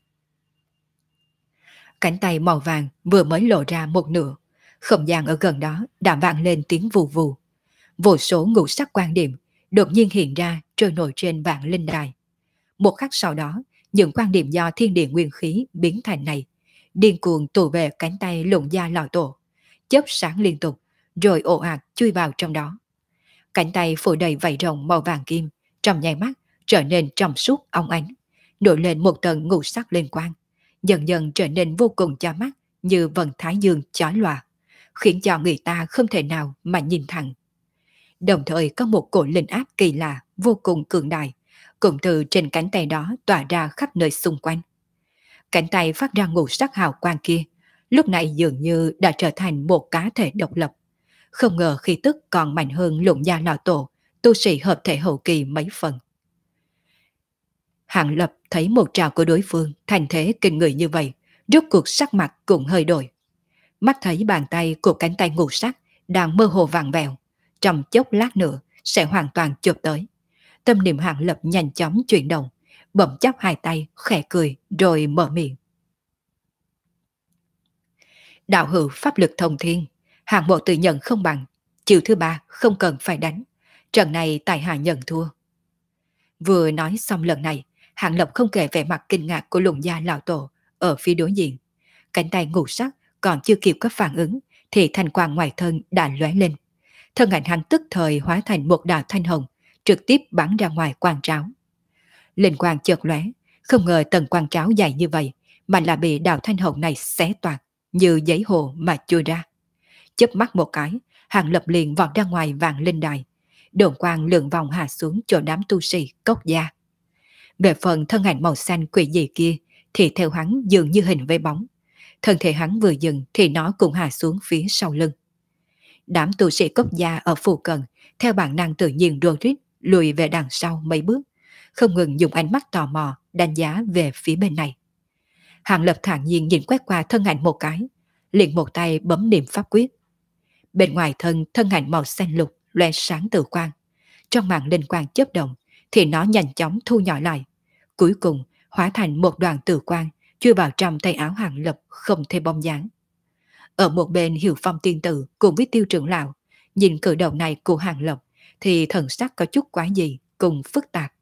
Cánh tay màu vàng vừa mới lộ ra một nửa, không gian ở gần đó đã vang lên tiếng vù vù. Vô số ngũ sắc quan điểm đột nhiên hiện ra trôi nổi trên vạn linh đài. Một khắc sau đó, những quan điểm do thiên địa nguyên khí biến thành này, điên cuồng tụ về cánh tay Lũng Gia lão tổ, chớp sáng liên tục, rồi ồ ạt chui vào trong đó. Cánh tay phủ đầy vảy rồng màu vàng kim, trong nháy mắt trở nên trong suốt óng ánh, nổi lên một tầng ngũ sắc lên quang, dần dần trở nên vô cùng chói mắt như vầng thái dương chói lòa, khiến cho người ta không thể nào mà nhìn thẳng. Đồng thời có một cổ linh áp kỳ lạ vô cùng cường đại, cũng từ trên cánh tay đó tỏa ra khắp nơi xung quanh. Cánh tay phát ra ngũ sắc hào quang kia, lúc này dường như đã trở thành một cá thể độc lập. Không ngờ khí tức còn mạnh hơn Lũng Gia lão tổ, tu sĩ hợp thể hậu kỳ mấy phần. Hàng Lập thấy một trào của đối phương thành thế kinh người như vậy, rốt cuộc sắc mặt cũng hơi đổi. Mắt thấy bàn tay của cánh tay ngũ sắc đang mơ hồ vàng vẹo, trong chốc lát nữa sẽ hoàn toàn chụp tới. Tâm niệm Hàng Lập nhanh chóng chuyển động, bỗng chắp hai tay khẽ cười rồi mở miệng. Đạo hữu pháp lực thông thiên, hạng bộ tự nhận không bằng, chiều thứ 3 không cần phải đánh, trận này tại hạ nhận thua. Vừa nói xong lần này, Hàng Lập không kể vẻ mặt kinh ngạc của Lũng Gia lão tổ ở phía đối diện. Cánh tay ngũ sắc còn chưa kịp có phản ứng thì thanh quang ngoài thân đã lóe lên. Thân ảnh hắn tức thời hóa thành một đạo thanh hồng, trực tiếp bắn ra ngoài quang tráo. Linh quang chợt lóe, không ngờ tầng quang tráo dài như vậy mà là bị đạo thanh hồng này xé toạc như giấy hồ mà chui ra. Chớp mắt một cái, Hàng Lập liền vọt ra ngoài vạn linh đài, đồn quang lượn vòng hạ xuống chỗ đám tu sĩ Cốc Gia. Về phần thân ảnh màu xanh quỷ dị kia thì theo hắn dường như hình với bóng. Thân thể hắn vừa dừng thì nó cũng hạ xuống phía sau lưng. Đám tu sĩ Cốc Gia ở phụ cận theo bản năng tự nhiên rô rít lùi về đằng sau mấy bước, không ngừng dùng ánh mắt tò mò đánh giá về phía bên này. Hàng Lập thản nhiên nhìn quét qua thân ảnh một cái, liền một tay bấm niệm pháp quyết. Bên ngoài thân ảnh màu xanh lục loe sáng tự quang, trong màn linh quang chớp động thì nó nhanh chóng thu nhỏ lại, cuối cùng hóa thành một đoàn tự quang chui vào trong tay áo Hàng Lập không thêm bóng dáng. Ở một bên Hiệu Phong tiên tử cùng với Tiêu trưởng lão, nhìn cử động này của Hàng Lập thì thần sắc có chút quái dị cùng phức tạp.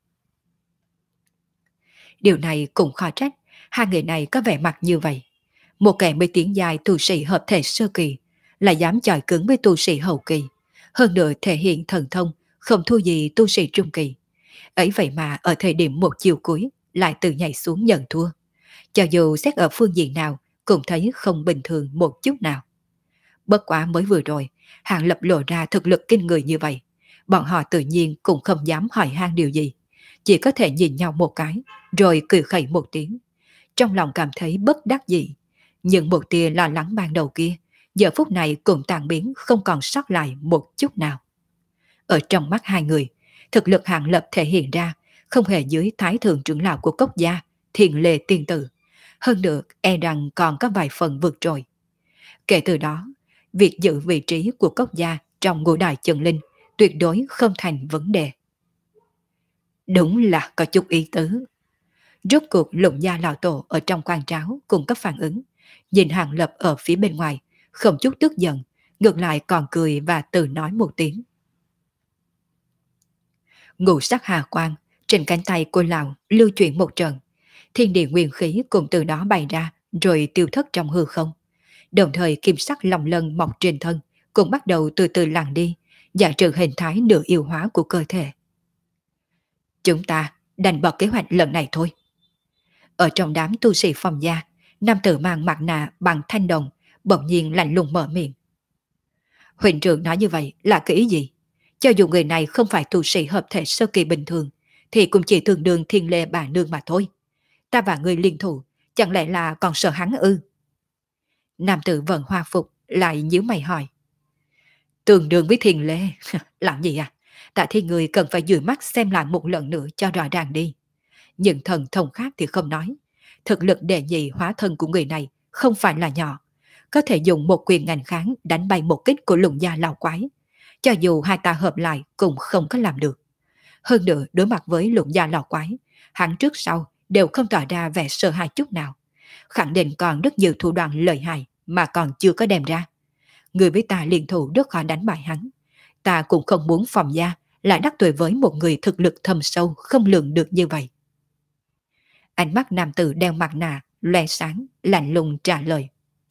Điều này cũng khó trách, hai người này có vẻ mặt như vậy. Một kẻ mới tiến dài tu sĩ hợp thể sơ kỳ, là dám chọi cứng với tu sĩ hậu kỳ, hơn nữa thể hiện thần thông, không thua gì tu sĩ trung kỳ. Ấy vậy mà ở thời điểm một chiều cuối lại tự nhảy xuống nhận thua. Cho dù xét ở phương diện nào cũng thấy không bình thường một chút nào. Bất quá mới vừa rồi, Hàng Lập lộ ra thực lực kinh người như vậy. Bọn họ tự nhiên cũng không dám hỏi han điều gì. Chỉ có thể nhìn nhau một cái, rồi cười khẩy một tiếng. Trong lòng cảm thấy bất đắc dĩ. Nhưng một tia lo lắng ban đầu kia, giờ phút này cũng tàn biến không còn sót lại một chút nào. Ở trong mắt hai người, thực lực Hàng Lập thể hiện ra không hề dưới thái thượng trưởng lão của Cốc Gia, Thiền Lê Tiên Tử. Hơn nữa, e rằng còn có vài phần vượt trội. Kể từ đó, việc giữ vị trí của Cốc Gia trong ngũ đại chân linh tuyệt đối không thành vấn đề. Đúng là có chút ý tứ. Rốt cuộc Lục Gia lão tổ ở trong quan tráo cũng có phản ứng, nhìn Hàng Lập ở phía bên ngoài, không chút tức giận, ngược lại còn cười và tự nói một tiếng. Ngũ sắc hà quang trên cánh tay của lão lưu chuyển một trận, thiên địa nguyên khí cũng từ đó bày ra rồi tiêu thất trong hư không. Đồng thời kim sắc lòng lân mọc trên thân cũng bắt đầu từ từ lặn đi, giả trừ hình thái nửa yêu hóa của cơ thể. Chúng ta đành bỏ kế hoạch lần này thôi. Ở trong đám tu sĩ phòng gia, nam tử mang mặt nạ bằng thanh đồng bỗng nhiên lạnh lùng mở miệng. Huỳnh trưởng nói như vậy là cái ý gì? Cho dù người này không phải tu sĩ hợp thể sơ kỳ bình thường, thì cũng chỉ tương đương thiên lê bà nương mà thôi. Ta và người liên thủ, chẳng lẽ là còn sợ hắn ư? Nam tử vẫn hoa phục, lại nhíu mày hỏi. Tương đương với thiên lê, làm gì à? Tại thì người cần phải dụi mắt xem lại một lần nữa cho rõ ràng đi. Nhưng thần thông khác thì không nói. Thực lực đệ nhị hóa thân của người này không phải là nhỏ. Có thể dùng một quyền ngành kháng đánh bay một kích của lùng gia lão quái. Cho dù hai ta hợp lại cũng không có làm được. Hơn nữa đối mặt với lùng gia lão quái, hắn trước sau đều không tỏ ra vẻ sợ hãi chút nào. Khẳng định còn rất nhiều thủ đoạn lợi hại mà còn chưa có đem ra. Người với ta liên thủ rất khó đánh bại hắn. Ta cũng không muốn phòng gia lại đắc tội với một người thực lực thâm sâu không lường được như vậy. Ánh mắt nam tử đeo mặt nạ, loe sáng, lạnh lùng trả lời.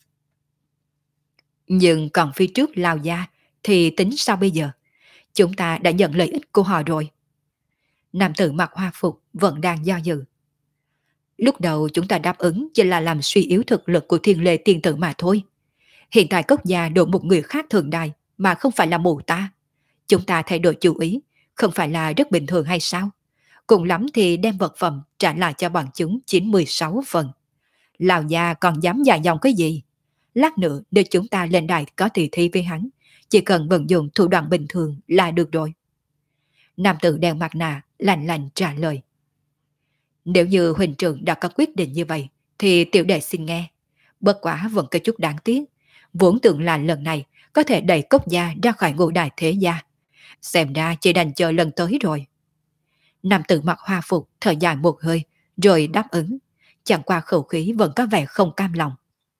Nhưng còn phía trước Lao Gia thì tính sao bây giờ? Chúng ta đã nhận lợi ích của họ rồi. Nam tử mặc hoa phục vẫn đang do dự. Lúc đầu chúng ta đáp ứng chỉ là làm suy yếu thực lực của Thiên Lê tiên tử mà thôi. Hiện tại Cốc Gia đổ một người khác thượng đại mà không phải là mù ta. Chúng ta thay đổi chủ ý, không phải là rất bình thường hay sao? Cùng lắm thì đem vật phẩm trả lại cho bọn chúng 96 phần. Lào Gia còn dám dài dòng cái gì? Lát nữa nếu chúng ta lên đài có tỷ thi với hắn, chỉ cần vận dụng thủ đoạn bình thường là được rồi. Nam tử đeo mặt nạ lạnh lạnh trả lời. Nếu như huynh trưởng đã có quyết định như vậy, thì tiểu đệ xin nghe. Bất quá vẫn có chút đáng tiếc. Vốn tưởng là lần này có thể đẩy Cốc Gia ra khỏi ngũ đại thế gia. Xem ra chỉ đành chờ lần tới rồi. Nam tử mặc hoa phục thở dài một hơi, rồi đáp ứng. Chẳng qua khẩu khí vẫn có vẻ không cam lòng.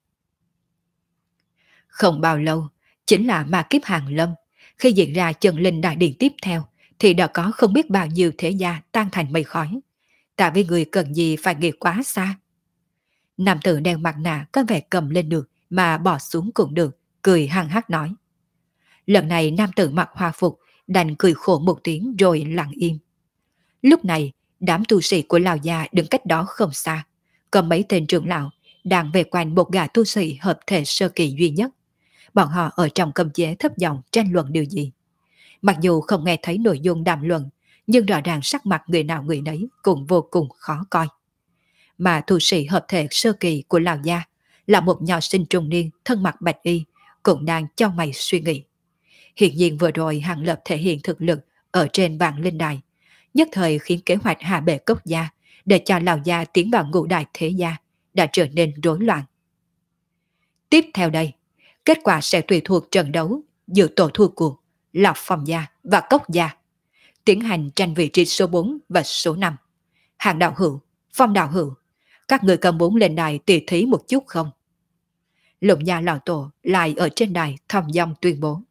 Không bao lâu, chính là ma kiếp hàng lâm. Khi diễn ra chân linh đại điện tiếp theo, thì đã có không biết bao nhiêu thế gia tan thành mây khói. Ta với người cần gì phải nghĩ quá xa. Nam tử đeo mặt nạ có vẻ cầm lên được mà bỏ xuống cũng được, cười hăng hắc nói. Lần này nam tử mặc hoa phục đành cười khổ một tiếng rồi lặng im. Lúc này, đám tu sĩ của Lào Gia đứng cách đó không xa. Có mấy tên trưởng lão đang về quanh một gã tu sĩ hợp thể sơ kỳ duy nhất. Bọn họ ở trong cầm chế thấp giọng tranh luận điều gì. Mặc dù không nghe thấy nội dung đàm luận, nhưng rõ ràng sắc mặt người nào người nấy cũng vô cùng khó coi. Mà tu sĩ hợp thể sơ kỳ của Lào Gia là một nho sinh trung niên thân mặc bạch y, cũng đang chau mày suy nghĩ. Hiện nhiên vừa rồi Hàng Lập thể hiện thực lực ở trên vạn linh đài, nhất thời khiến kế hoạch hạ bệ Cốc Gia để cho Lào Gia tiến vào ngũ đại thế gia đã trở nên rối loạn. Tiếp theo đây, kết quả sẽ tùy thuộc trận đấu giữa tổ thua cuộc là Phong Gia và Cốc Gia, tiến hành tranh vị trí số 4 và số 5. Hàng đạo hữu, Phong đạo hữu, các người cầm muốn lên đài tỉ thí một chút không? Lục Gia lão tổ lại ở trên đài thầm dong tuyên bố.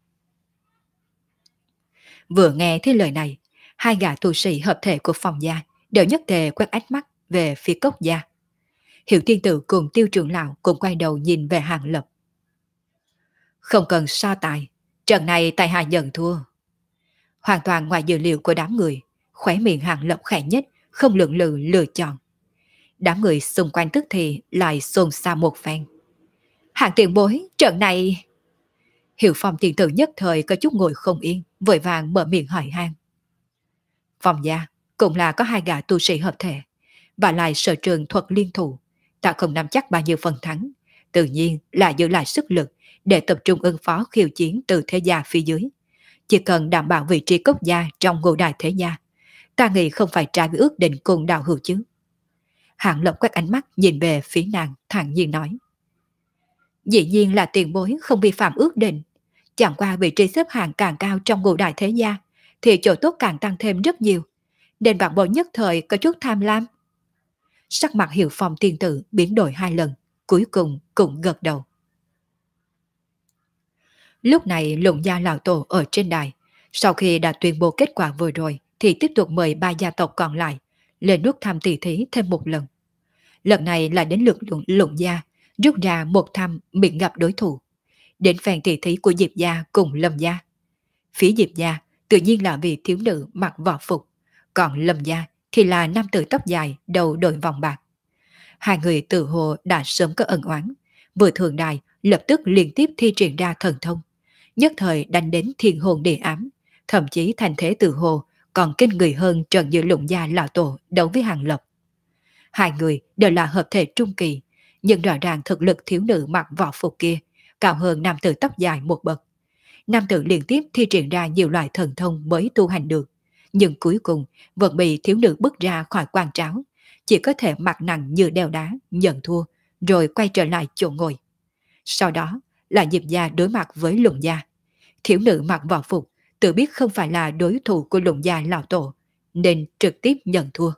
Vừa nghe thấy lời này, hai gã tu sĩ hợp thể của Phong Gia đều nhất tề quét ánh mắt về phía Cốc Gia. Hiểu Tiên Tử cùng Tiêu trưởng lão cùng quay đầu nhìn về Hàng Lập. Không cần so tài, trận này tại hạ nhận thua. Hoàn toàn ngoài dự liệu của đám người, khóe miệng Hàng Lập khẽ nhất, không lưỡng lự lựa chọn. Đám người xung quanh tức thì lại xôn xao một phen. Hàng tiền bối, trận này... Hiểu Phong tiền tử nhất thời có chút ngồi không yên, vội vàng mở miệng hỏi han. Phong Gia cũng là có hai gã tu sĩ hợp thể, và lại sở trường thuật liên thủ, ta không nắm chắc bao nhiêu phần thắng, tự nhiên là giữ lại sức lực để tập trung ứng phó khiêu chiến từ thế gia phía dưới. Chỉ cần đảm bảo vị trí Cốc Gia trong ngũ đại thế gia, ta nghĩ không phải trái với ước định cùng đạo hữu chứ. Hạng Lập quét ánh mắt nhìn về phía nàng, thản nhiên nói. Dĩ nhiên là tiền bối không vi phạm ước định, chẳng qua vị trí xếp hạng càng cao trong ngũ đại thế gia, thì chỗ tốt càng tăng thêm rất nhiều, nên vạn bối nhất thời có chút tham lam. Sắc mặt Hiệu Phong tiên tử biến đổi hai lần, cuối cùng cũng gật đầu. Lúc này Lục Gia lão tổ ở trên đài, sau khi đã tuyên bố kết quả vừa rồi thì tiếp tục mời ba gia tộc còn lại lên nút thăm tỷ thí thêm một lần. Lần này là đến lượt Lục Gia rút ra một thăm miễn gặp đối thủ. Đến phen tỷ thí của Diệp Gia cùng Lâm Gia. Phía Diệp Gia tự nhiên là vì thiếu nữ mặc võ phục, còn Lâm Gia thì là nam tử tóc dài đầu đội vòng bạc. Hai người tự hồ đã sớm có ân oán, vừa thượng đài lập tức liên tiếp thi triển ra thần thông, nhất thời đánh đến thiên hồn địa ám, thậm chí thành thế tự hồ còn kinh người hơn trận giữa Lục Gia lão tổ đấu với Hàng Lập. Hai người đều là hợp thể trung kỳ, nhưng rõ ràng thực lực thiếu nữ mặc võ phục kia cao hơn nam tử tóc dài một bậc. Nam tử liên tiếp thi triển ra nhiều loại thần thông mới tu hành được, nhưng cuối cùng vẫn bị thiếu nữ bức ra khỏi quan tráo, chỉ có thể mặt nặng như đeo đá, nhận thua, rồi quay trở lại chỗ ngồi. Sau đó là Diệp Gia đối mặt với Lục Gia. Thiếu nữ mặc võ phục tự biết không phải là đối thủ của Lục Gia lão tổ, nên trực tiếp nhận thua.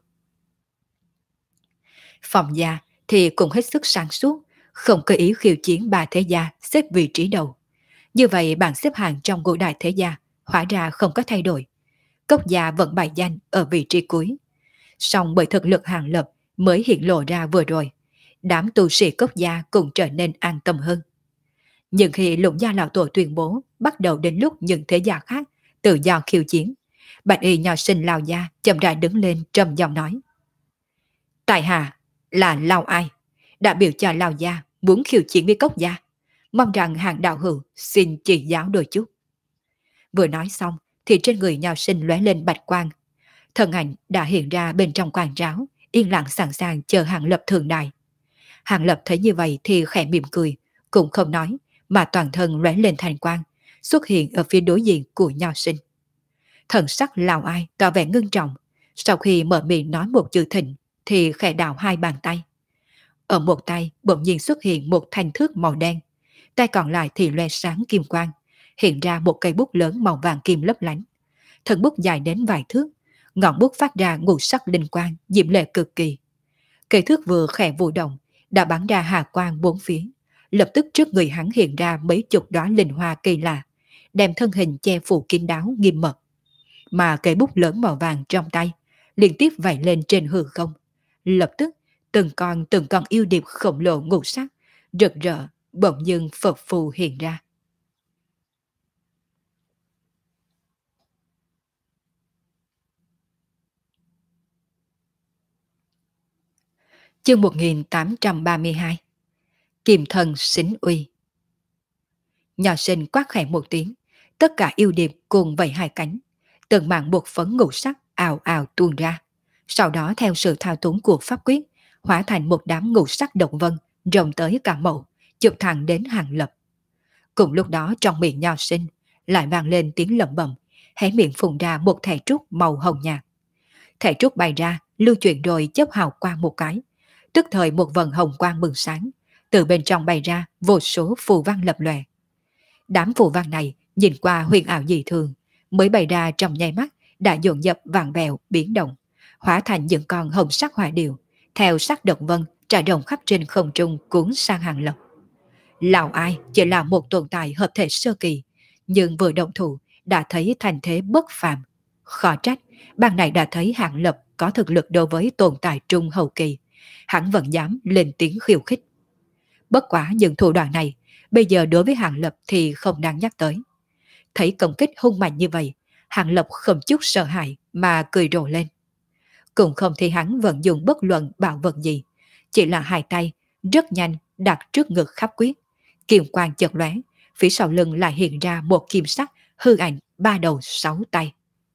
Phong Gia thì cũng hết sức sáng suốt, không có ý khiêu chiến ba thế gia xếp vị trí đầu. Như vậy bảng xếp hạng trong ngũ đại thế gia hóa ra không có thay đổi. Cốc Gia vẫn bài danh ở vị trí cuối. Song bởi thực lực Hàng Lập mới hiện lộ ra vừa rồi, đám tu sĩ Cốc Gia cũng trở nên an tâm hơn. Nhưng khi Lục Gia lão tổ tuyên bố bắt đầu đến lúc những thế gia khác tự do khiêu chiến, Bạch y nho sinh Lão Gia chậm rãi đứng lên trầm giọng nói. Tại hạ là Lão Ai, đã biểu cho Lão Gia muốn khiêu chiến với Cốc Gia, mong rằng Hàng đạo hữu xin chỉ giáo đôi chút. Vừa nói xong thì trên người nho sinh lóe lên bạch quang, thân ảnh đã hiện ra bên trong quan tráo, yên lặng sẵn sàng chờ Hàng Lập thượng đài. Hàng Lập thấy như vậy thì khẽ mỉm cười, cũng không nói, mà toàn thân lóe lên thành quang, xuất hiện ở phía đối diện của nho sinh. Thần sắc Lão Ai tỏ vẻ ngưng trọng, sau khi mở miệng nói một chữ thịnh thì khẽ đảo hai bàn tay. Ở một tay bỗng nhiên xuất hiện một thanh thước màu đen, tay còn lại thì loe sáng kim quang, hiện ra một cây bút lớn màu vàng kim lấp lánh. Thân bút dài đến vài thước, ngọn bút phát ra ngũ sắc linh quang, diễm lệ cực kỳ. Cây thước vừa khẽ vụ động, đã bắn ra hà quang bốn phía. Lập tức trước người hắn hiện ra mấy chục đóa linh hoa kỳ lạ, đem thân hình che phủ kín đáo nghiêm mật. Mà cây bút lớn màu vàng trong tay liên tiếp vẩy lên trên hư không. Lập tức từng con yêu điệp khổng lồ ngũ sắc rực rỡ bỗng dưng phật phù hiện ra. Chương 1832. Kiềm thần xính uy. Nho sinh quát khẽ một tiếng, tất cả yêu điệp cùng vẫy hai cánh, từng mảng bột phấn ngũ sắc ào ào tuôn ra, sau đó theo sự thao túng của pháp quyết hóa thành một đám ngũ sắc động vân rộng tới cả mẫu, chụp thẳng đến Hàng Lập. Cùng lúc đó trong miệng nho sinh lại vang lên tiếng lẩm bẩm, hé miệng phun ra một thẻ trúc màu hồng nhạt. Thẻ trúc bay ra, lưu chuyển rồi chớp hào quang một cái, Tức thời một vần hồng quang bừng sáng, từ bên trong bay ra vô số phù văn lập lòe. Đám phù văn này nhìn qua huyền ảo dị thường, mới bày ra trong nháy mắt đã dồn dập vạn vẹo biến động, hóa thành những con hồng sắc hỏa điệu, theo sắc độc vân trải rộng khắp trên không trung cuốn sang Hàng Lập. Lão Ai chỉ là một tồn tại hợp thể sơ kỳ, nhưng vừa động thủ đã thấy thành thế bất phàm. Khó trách, ban này đã thấy Hàng Lập có thực lực đối với tồn tại trung hậu kỳ, hắn vẫn dám lên tiếng khiêu khích. Bất quá những thủ đoạn này, bây giờ đối với Hàng Lập thì không đáng nhắc tới. Thấy công kích hung mạnh như vậy, Hàng Lập không chút sợ hãi mà cười rộ lên. Cũng không thì hắn vận dụng bất luận bảo vật gì, chỉ là hai tay rất nhanh đặt trước ngực khắp quyết, kiềm quang chợt lóe, phía sau lưng lại hiện ra một kim sắc hư ảnh ba đầu sáu tay.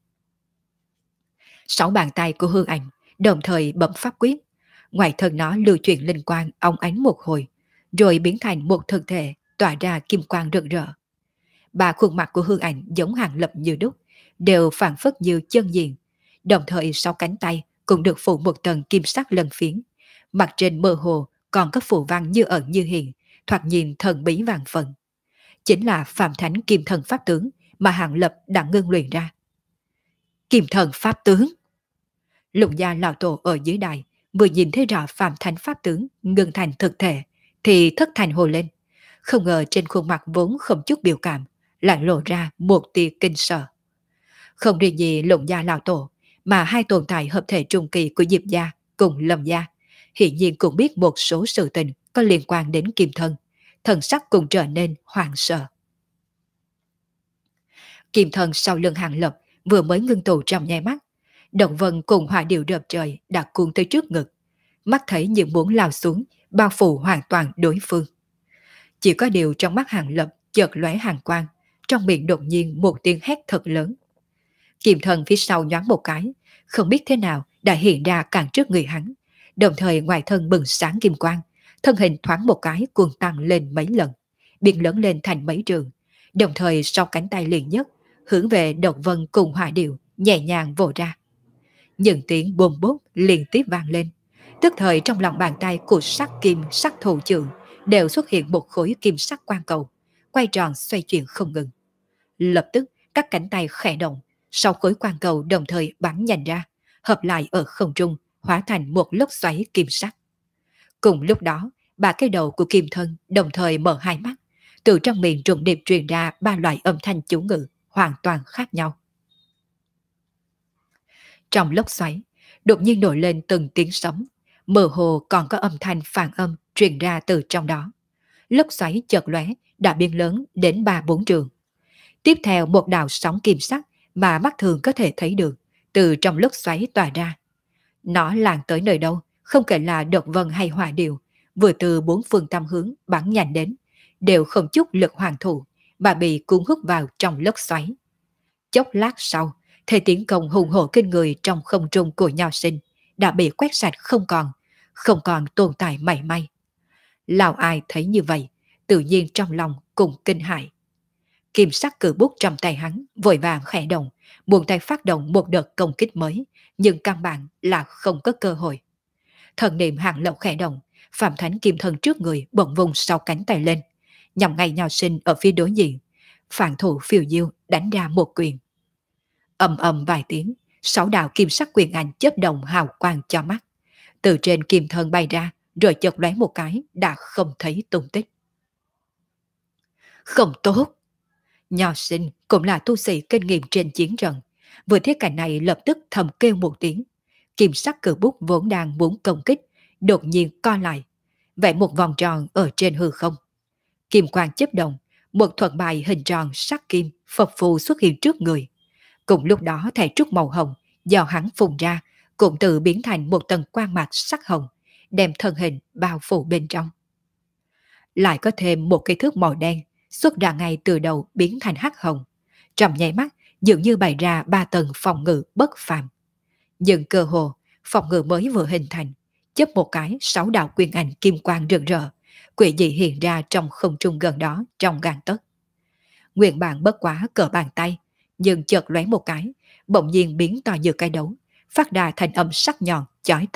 Sáu bàn tay của hư ảnh đồng thời bấm pháp quyết, ngoài thân nó lưu chuyển linh quang óng ánh một hồi, rồi biến thành một thực thể tỏa ra kim quang rực rỡ. Ba khuôn mặt của hư ảnh giống Hàng Lập như đúc, đều phản phất như chân diện, đồng thời sáu cánh tay cũng được phủ một tầng kim sắc lân phiến, mặt trên mơ hồ còn có phù văn như ẩn như hiện, thoạt nhìn thần bí vàng phần. Chính là Phạm Thánh Kim Thần Pháp Tướng mà Hàng Lập đã ngưng luyện ra. Kim Thần Pháp Tướng! Lục gia lão tổ ở dưới đài vừa nhìn thấy rõ Phạm Thánh Pháp Tướng ngưng thành thực thể thì thất thành hồ lên, không ngờ trên khuôn mặt vốn không chút biểu cảm lại lộ ra một tia kinh sợ. Không riêng gì Lục gia lão tổ, mà hai tồn tại hợp thể trung kỳ của Diệp gia cùng Lâm gia hiển nhiên cũng biết một số sự tình có liên quan đến Kim Thân, thần sắc cũng trở nên hoảng sợ. Kim Thân sau lưng Hàng Lập vừa mới ngưng tụ trong nháy mắt, động vân cùng hỏa điệu đợp trời đã cuốn tới trước ngực, mắt thấy như muốn lao xuống bao phủ hoàn toàn đối phương. Chỉ có điều trong mắt Hàng Lập chợt lóe hàn quang, trong miệng đột nhiên một tiếng hét thật lớn. Kim Thần phía sau nhoáng một cái, không biết thế nào đã hiện ra cản trước người hắn, đồng thời ngoài thân bừng sáng kim quang, thân hình thoáng một cái cuồng tăng lên mấy lần, biến lớn lên thành mấy trường, đồng thời sau cánh tay liền nhất hướng về độc vân cùng hỏa điệu nhẹ nhàng vồ ra. Những tiếng bùm bốp liên tiếp vang lên, tức thời trong lòng bàn tay của sắc kim sắc thủ trưởng đều xuất hiện một khối kim sắc quang cầu, quay tròn xoay chuyển không ngừng. Lập tức các cánh tay khẽ động, sau khối quang cầu đồng thời bắn nhanh ra, hợp lại ở không trung, hóa thành một lốc xoáy kim sắc. Cùng lúc đó, ba cái đầu của Kim Thân đồng thời mở hai mắt, từ trong miệng trùng điệp truyền ra ba loại âm thanh chú ngữ hoàn toàn khác nhau. Trong lốc xoáy, đột nhiên nổi lên từng tiếng sấm, mơ hồ còn có âm thanh phản âm truyền ra từ trong đó. Lốc xoáy chợt lóe đã biến lớn đến 3-4 trường. Tiếp theo một đạo sóng kim sắc mà mắt thường có thể thấy được từ trong lốc xoáy tỏa ra. Nó lan tới nơi đâu, không kể là độc vân hay hỏa điệu, vừa từ bốn phương tam hướng bắn nhanh đến, đều không chút lực hoàn thủ mà bị cuốn hút vào trong lốc xoáy. Chốc lát sau, thể tiến công hùng hổ kinh người trong không trung của Nho Sinh đã bị quét sạch không còn tồn tại mảy may. Lão Ai thấy như vậy, tự nhiên trong lòng cũng kinh hãi. Kim sắc cử bút trong tay hắn vội vàng khẽ động, buông tay phát động một đợt công kích mới, nhưng căn bản là không có cơ hội. Thần niệm Hàng Lập khẽ động, Phạm Thánh Kim Thân trước người bỗng vùng sau cánh tay lên, nhằm ngay Nho Sinh ở phía đối diện, phản thủ phiêu diêu đánh ra một quyền. Ầm ầm vài tiếng, 6 đạo kim sắc quyền ảnh chớp động hào quang cho mắt, từ trên kim thân bay ra, rồi chợt lóe một cái đã không thấy tung tích. Không tốt! Nho Sinh cũng là tu sĩ kinh nghiệm trên chiến trận, vừa thấy cảnh này lập tức thầm kêu một tiếng. Kim sắc cử bút vốn đang muốn công kích, đột nhiên co lại, vẽ một vòng tròn ở trên hư không. Kim quang chớp động, một thuận bài hình tròn sắc kim phập phù xuất hiện trước người. Cùng lúc đó thẻ trúc màu hồng do hắn phùng ra cũng tự biến thành một tầng quang mạc sắc hồng, đem thân hình bao phủ bên trong. Lại có thêm một cây thước màu đen xuất ra ngay từ đầu biến thành hắc hồng, trong nháy mắt dường như bày ra 3 tầng phòng ngự bất phàm. Nhưng cơ hồ phòng ngự mới vừa hình thành, chớp một cái 6 đạo quyền ảnh kim quang rực rỡ, quỷ dị hiện ra trong không trung gần đó trong gang tấc. Nguyện bản bất quá cỡ bàn tay, nhưng chợt lóe một cái, bỗng nhiên biến to như cái đấu, phát ra thành âm sắc nhọn chói tai,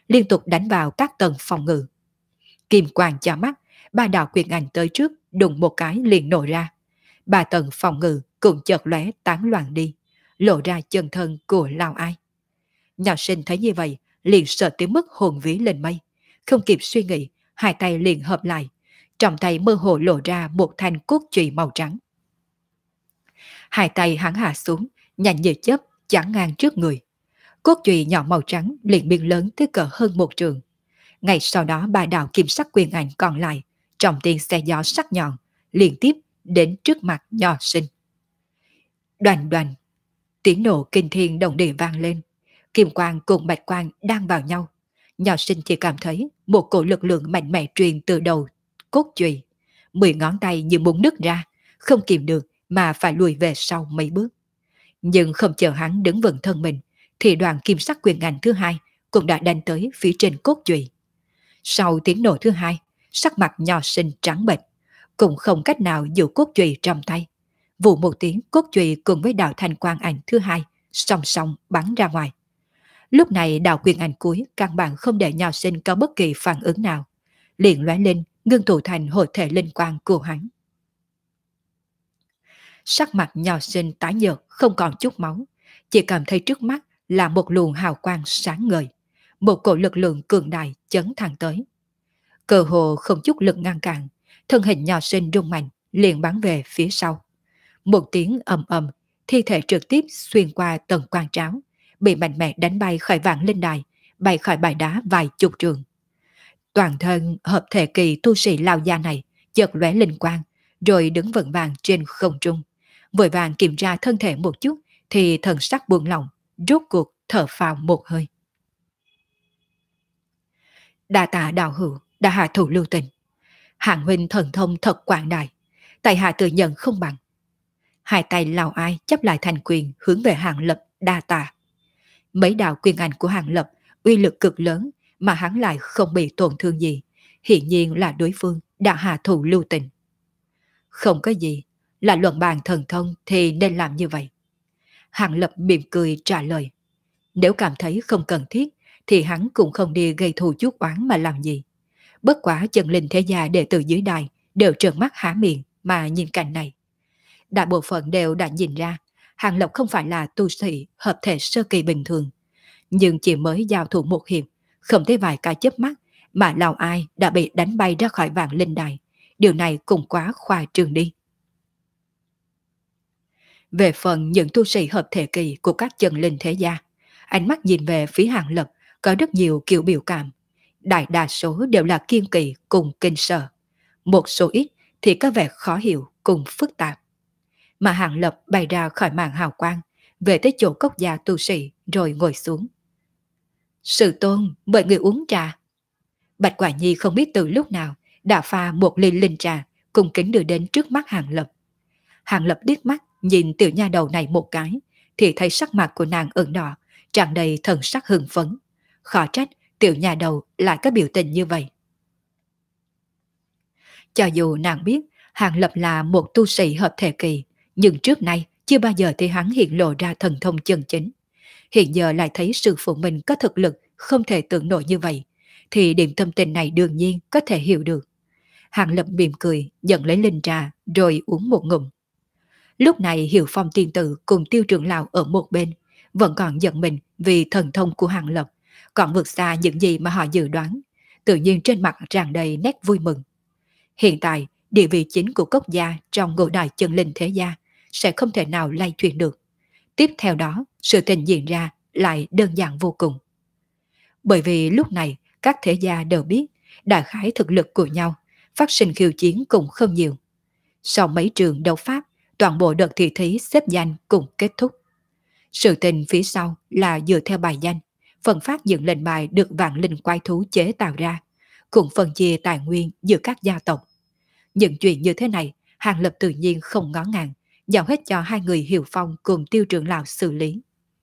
liên tục đánh vào các tầng phòng ngự. Kim quang chói mắt, ba đạo quyền ảnh tới trước đùng một cái liền nổ ra. Ba tầng phòng ngự cũng chợt lóe tán loạn đi, lộ ra chân thân của Lão Ai. Nhỏ Sinh thấy như vậy, liền sợ tới mức hồn vía lên mây, không kịp suy nghĩ, hai tay liền hợp lại, trong tay mơ hồ lộ ra một thanh cốt chùy màu trắng. Hai tay hắn hạ xuống, nhanh như chớp chắn ngang trước người. Cốt chùy nhỏ màu trắng liền biến lớn tới cỡ hơn một trường. Ngay sau đó ba đạo kim sắc quyền ảnh còn lại, trong tiên xe gió sắc nhọn, liên tiếp đến trước mặt Nho Sinh. Đoành đoành, tiếng nổ kinh thiên động địa vang lên. Kim quang cùng bạch quang đang vào nhau. Nho Sinh chỉ cảm thấy một cổ lực lượng mạnh mẽ truyền từ đầu cốt chùy. 10 ngón tay như muốn nứt ra, không kìm được mà phải lùi về sau mấy bước. Nhưng không chờ hắn đứng vững thân mình, thì đoàn kim sắc quyền ảnh thứ hai cũng đã đánh tới phía trên cốt chùy. Sau tiếng nổ thứ hai, sắc mặt Nho Sinh trắng bệch, cũng không cách nào giữ cốt chùy trong tay. Vụ một tiếng, cốt chùy cùng với đạo thanh quang ảnh thứ hai song song bắn ra ngoài. Lúc này đạo quyền ảnh cuối căn bản không để Nho Sinh có bất kỳ phản ứng nào, liền lóe lên ngưng tụ thành hội thể linh quang của hắn. Sắc mặt Nho Sinh tái nhợt không còn chút máu, chỉ cảm thấy trước mắt là một luồng hào quang sáng ngời, một cổ lực lượng cường đại chấn thẳng tới. Cơ hồ không chút lực ngăn cản, thân hình Nho Sinh rung mạnh liền bắn về phía sau. Một tiếng ầm ầm, thi thể trực tiếp xuyên qua tầng quan tráo, bị mạnh mẽ đánh bay khỏi vạn linh đài, bay khỏi bãi đá vài chục trường. Toàn thân hợp thể kỳ tu sĩ lao gia này chợt lóe linh quang, rồi đứng vững vàng trên không trung, vội vàng kiểm tra thân thể một chút thì thần sắc buông lỏng, rốt cuộc thở phào một hơi. Đa tạ đạo hữu đã hạ thủ lưu tình. Hạng huynh thần thông thật quảng đại, tại hạ tự nhận không bằng. Hai tay Lão Ai chấp lại thành quyền hướng về Hạng Lập đa tạ. Mấy đạo quyền ảnh của Hạng Lập uy lực cực lớn mà hắn lại không bị tổn thương gì, hiển nhiên là đối phương đã hạ thủ lưu tình. Không có gì, là luận bàn thần thông thì nên làm như vậy. Hạng Lập mỉm cười trả lời. Nếu cảm thấy không cần thiết thì hắn cũng không đi gây thù chuốc oán mà làm gì. Bất quá chân linh thế gia đệ tử dưới đài đều trợn mắt há miệng mà nhìn cảnh này. Đại bộ phận đều đã nhìn ra Hàng Lập không phải là tu sĩ hợp thể sơ kỳ bình thường, nhưng chỉ mới giao thủ một hiệp, không thấy vài cái chớp mắt mà Lão Ai đã bị đánh bay ra khỏi vạn linh đài. Điều này cũng quá khoa trương đi. Về phần những tu sĩ hợp thể kỳ của các chân linh thế gia, ánh mắt nhìn về phía Hàng Lập có rất nhiều kiểu biểu cảm. Đại đa số đều là kiên kỳ cùng kinh sợ. Một số ít thì có vẻ khó hiểu cùng phức tạp. Mà Hàng Lập bay ra khỏi màn hào quang, về tới chỗ cốc gia tu sĩ rồi ngồi xuống. Sư tôn, mời người uống trà. Bạch Quả Nhi không biết từ lúc nào đã pha một ly linh trà cùng kính đưa đến trước mắt Hàng Lập. Hàng Lập liếc mắt nhìn tiểu nha đầu này một cái, thì thấy sắc mặt của nàng ửng đỏ, tràn đầy thần sắc hưng phấn. Khó trách tiểu nha đầu lại có biểu tình như vậy. Cho dù nàng biết Hàng Lập là một tu sĩ hợp thể kỳ, nhưng trước nay chưa bao giờ thấy hắn hiện lộ ra thần thông chân chính. Hiện giờ lại thấy sư phụ mình có thực lực không thể tưởng nổi như vậy, thì điểm tâm tình này đương nhiên có thể hiểu được. Hàng Lập mỉm cười, nhận lấy linh trà, rồi uống một ngụm. Lúc này Hiệu Phong tiên tử cùng Tiêu trưởng lão ở một bên, vẫn còn giận mình vì thần thông của Hàng Lập, còn vượt xa những gì mà họ dự đoán, tự nhiên trên mặt tràn đầy nét vui mừng. Hiện tại, địa vị chính của Cốc gia trong ngũ đại chân linh thế gia sẽ không thể nào lay chuyển được. Tiếp theo đó, sự tình diễn ra lại đơn giản vô cùng. Bởi vì lúc này, các thế gia đều biết đại khái thực lực của nhau, phát sinh khiêu chiến cũng không nhiều. Sau mấy trường đấu pháp, toàn bộ đợt thị thí xếp danh cũng kết thúc. Sự tình phía sau là dựa theo bài danh, phân phát những lệnh bài được vạn linh quái thú chế tạo ra, cũng phân chia tài nguyên giữa các gia tộc. Những chuyện như thế này, Hàng Lập tự nhiên không ngó ngàng, giao hết cho hai người Hiệu Phong cùng Tiêu trưởng lão xử lý.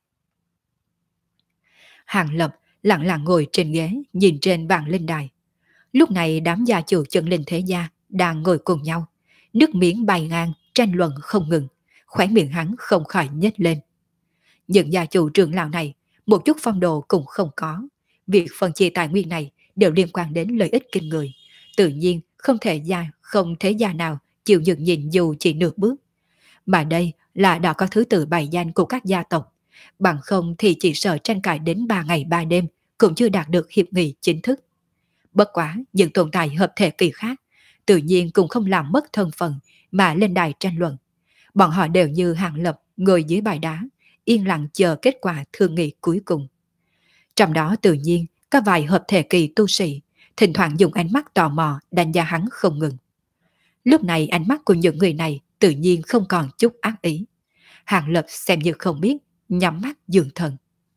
Hàng Lập lặng lặng ngồi trên ghế, nhìn trên vạn linh đài. Lúc này đám gia chủ chân linh thế gia đang ngồi cùng nhau, nước miếng bay ngang, tranh luận không ngừng, khóe miệng hắn không khỏi nhếch lên. Những gia chủ trưởng lão này một chút phong độ cũng không có, Việc phân chia tài nguyên này đều liên quan đến lợi ích kinh người. Tự nhiên không thế gia nào chịu nhường nhịn dù chỉ nửa bước. Mà đây là đã có thứ tự bày danh của các gia tộc. Bằng không thì chỉ sợ tranh cãi đến 3 ngày 3 đêm cũng chưa đạt được hiệp nghị chính thức. Bất quá những tồn tại hợp thể kỳ khác, tự nhiên cũng không làm mất thân phận mà lên đài tranh luận. Bọn họ đều như Hàng Lập ngồi dưới bài đá, yên lặng chờ kết quả thương nghị cuối cùng. Trong đó tự nhiên có vài hợp thể kỳ tu sĩ, thỉnh thoảng dùng ánh mắt tò mò đánh giá hắn không ngừng. Lúc này ánh mắt của những người này tự nhiên không còn chút ác ý. Hàng Lập xem như không biết, nhắm mắt dưỡng thần.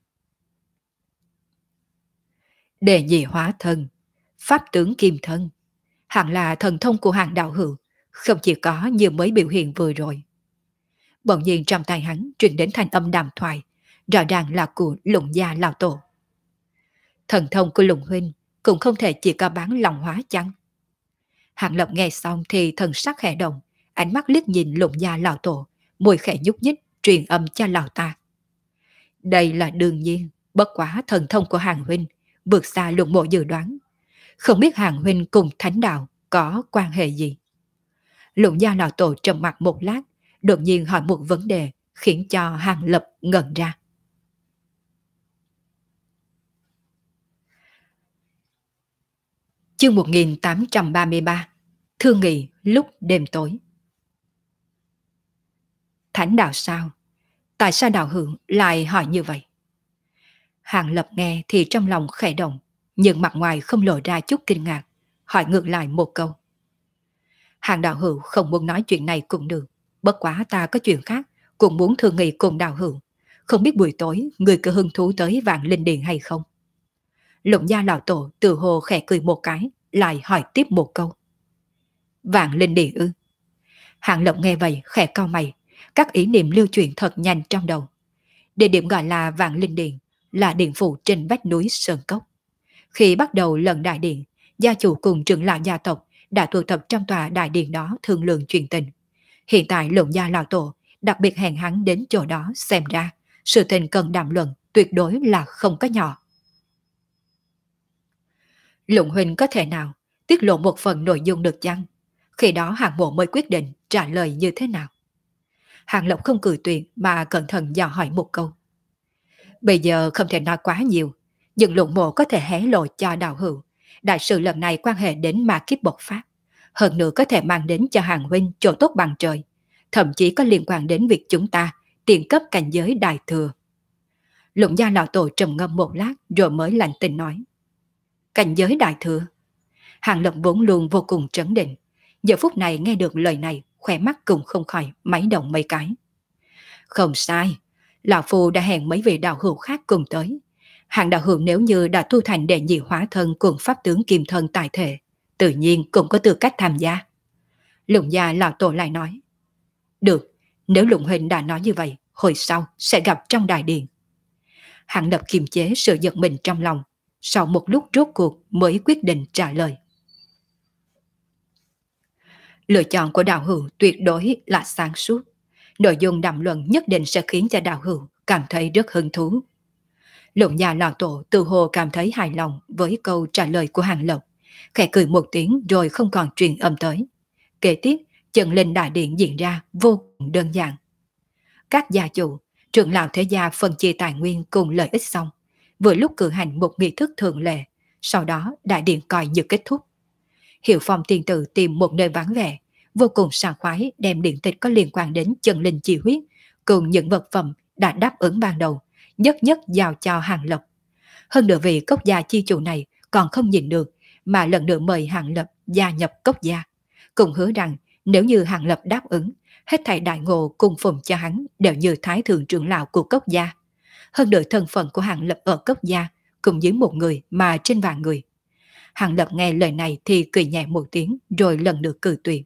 Đề nhị hóa thân, pháp tướng kim thân, hẳn là thần thông của Hàng đạo hữu, không chỉ có như mới biểu hiện vừa rồi. Bỗng nhiên trong tay hắn truyền đến thanh âm đàm thoại, rõ ràng là của Lũng gia lão tổ. Thần thông của Lũng huynh cũng không thể chỉ có bán lòng hóa chăng? Hàng Lập nghe xong thì thần sắc khẽ động, ánh mắt liếc nhìn Lũng gia lão tổ, môi khẽ nhúc nhích truyền âm cho lão ta. Đây là đương nhiên, bất quá thần thông của Hàng huynh vượt xa Lũng mộ dự đoán. Không biết Hàng huynh cùng thánh đạo có quan hệ gì? Lũng gia lão tổ trầm mặc một lát, đột nhiên hỏi một vấn đề khiến cho Hàng Lập ngẩn ra. Chương 1833, thương nghị lúc đêm tối. Thánh đạo sao? Tại sao đạo hữu lại hỏi như vậy? Hàng Lập nghe thì trong lòng khẽ động, nhưng mặt ngoài không lộ ra chút kinh ngạc, hỏi ngược lại một câu. Hàng đạo hữu không muốn nói chuyện này cũng được, bất quá ta có chuyện khác, cũng muốn thương nghị cùng đạo hữu. Không biết buổi tối người có hứng thú tới Vạn Linh Điện hay không? Lũng gia lão tổ từ hồ khẽ cười một cái, lại hỏi tiếp một câu. Vạn Linh Điện ư? Hàng Lập nghe vậy khẽ cau mày, các ý niệm lưu chuyển thật nhanh trong đầu. Địa điểm gọi là Vạn Linh Điện là điện phủ trên vách núi Sơn Cốc. Khi bắt đầu lần đại điện, gia chủ cùng trưởng lão gia tộc đã tụ tập trong tòa đại điện đó thương lượng chuyện tình. Hiện tại Lũng gia lão tổ đặc biệt hẹn hắn đến chỗ đó, xem ra sự tình cần đàm luận tuyệt đối là không có nhỏ. Lũng huynh có thể nào tiết lộ một phần nội dung được chăng? Khi đó Hàng Mộ mới quyết định trả lời như thế nào. Hàng Lộc không cười tuyệt mà cẩn thận dò hỏi một câu. Bây giờ không thể nói quá nhiều, nhưng Lũng Mộ có thể hé lộ cho đạo hữu. Đại sự lần này quan hệ đến ma kiếp bộc phát, hơn nữa có thể mang đến cho Hàng huynh chỗ tốt bằng trời, thậm chí có liên quan đến việc chúng ta tiền cấp cảnh giới đại thừa. Lũng gia lão tổ trầm ngâm một lát rồi mới lạnh tình nói. Cảnh giới đại thừa? Hàng Lập vốn luôn vô cùng trấn định, giờ phút này nghe được lời này, khỏe mắt cũng không khỏi máy động mấy cái. Không sai, lão phu đã hẹn mấy vị đạo hữu khác cùng tới. Hàng đạo hữu nếu như đã thu thành đệ nhị hóa thân cùng pháp tướng kim thân tài thể, tự nhiên cũng có tư cách tham gia. Lũng gia lão tổ lại nói. Được, nếu Lũng huynh đã nói như vậy, hồi sau sẽ gặp trong đại điện. Hàng Lập kiềm chế sự giận mình trong lòng, sau một lúc rốt cuộc mới quyết định trả lời. Lựa chọn của đạo hữu tuyệt đối là sáng suốt. Nội dung đàm luận nhất định sẽ khiến cho đạo hữu cảm thấy rất hứng thú. Lũng gia lão tổ tự hồ cảm thấy hài lòng với câu trả lời của Hàng Lộc, khẽ cười một tiếng rồi không còn truyền âm tới. Kế tiếp, trận linh đại điện diễn ra vô cùng đơn giản. Các gia chủ, trưởng lão thế gia phân chia tài nguyên cùng lợi ích xong, vừa lúc cử hành một nghi thức thường lệ, sau đó đại điện coi như kết thúc. Hiệu Phong tiên tử tìm một nơi vắng vẻ, vô cùng sảng khoái đem điện tịch có liên quan đến chân linh chi huyết cùng những vật phẩm đã đáp ứng ban đầu, nhất nhất giao cho Hàng Lập. Hơn nữa vị cốc gia chi chủ này còn không nhìn được mà lần nữa mời Hàng Lập gia nhập cốc gia, cùng hứa rằng nếu như Hàng Lập đáp ứng, hết thảy đại ngộ cung phụng cho hắn đều như thái thượng trưởng lão của cốc gia. Hơn nữa thân phận của Hàng Lập ở cốc gia cùng dưới một người mà trên vạn người. Hàng Lập nghe lời này thì cười nhẹ một tiếng rồi lần nữa cười tuyệt.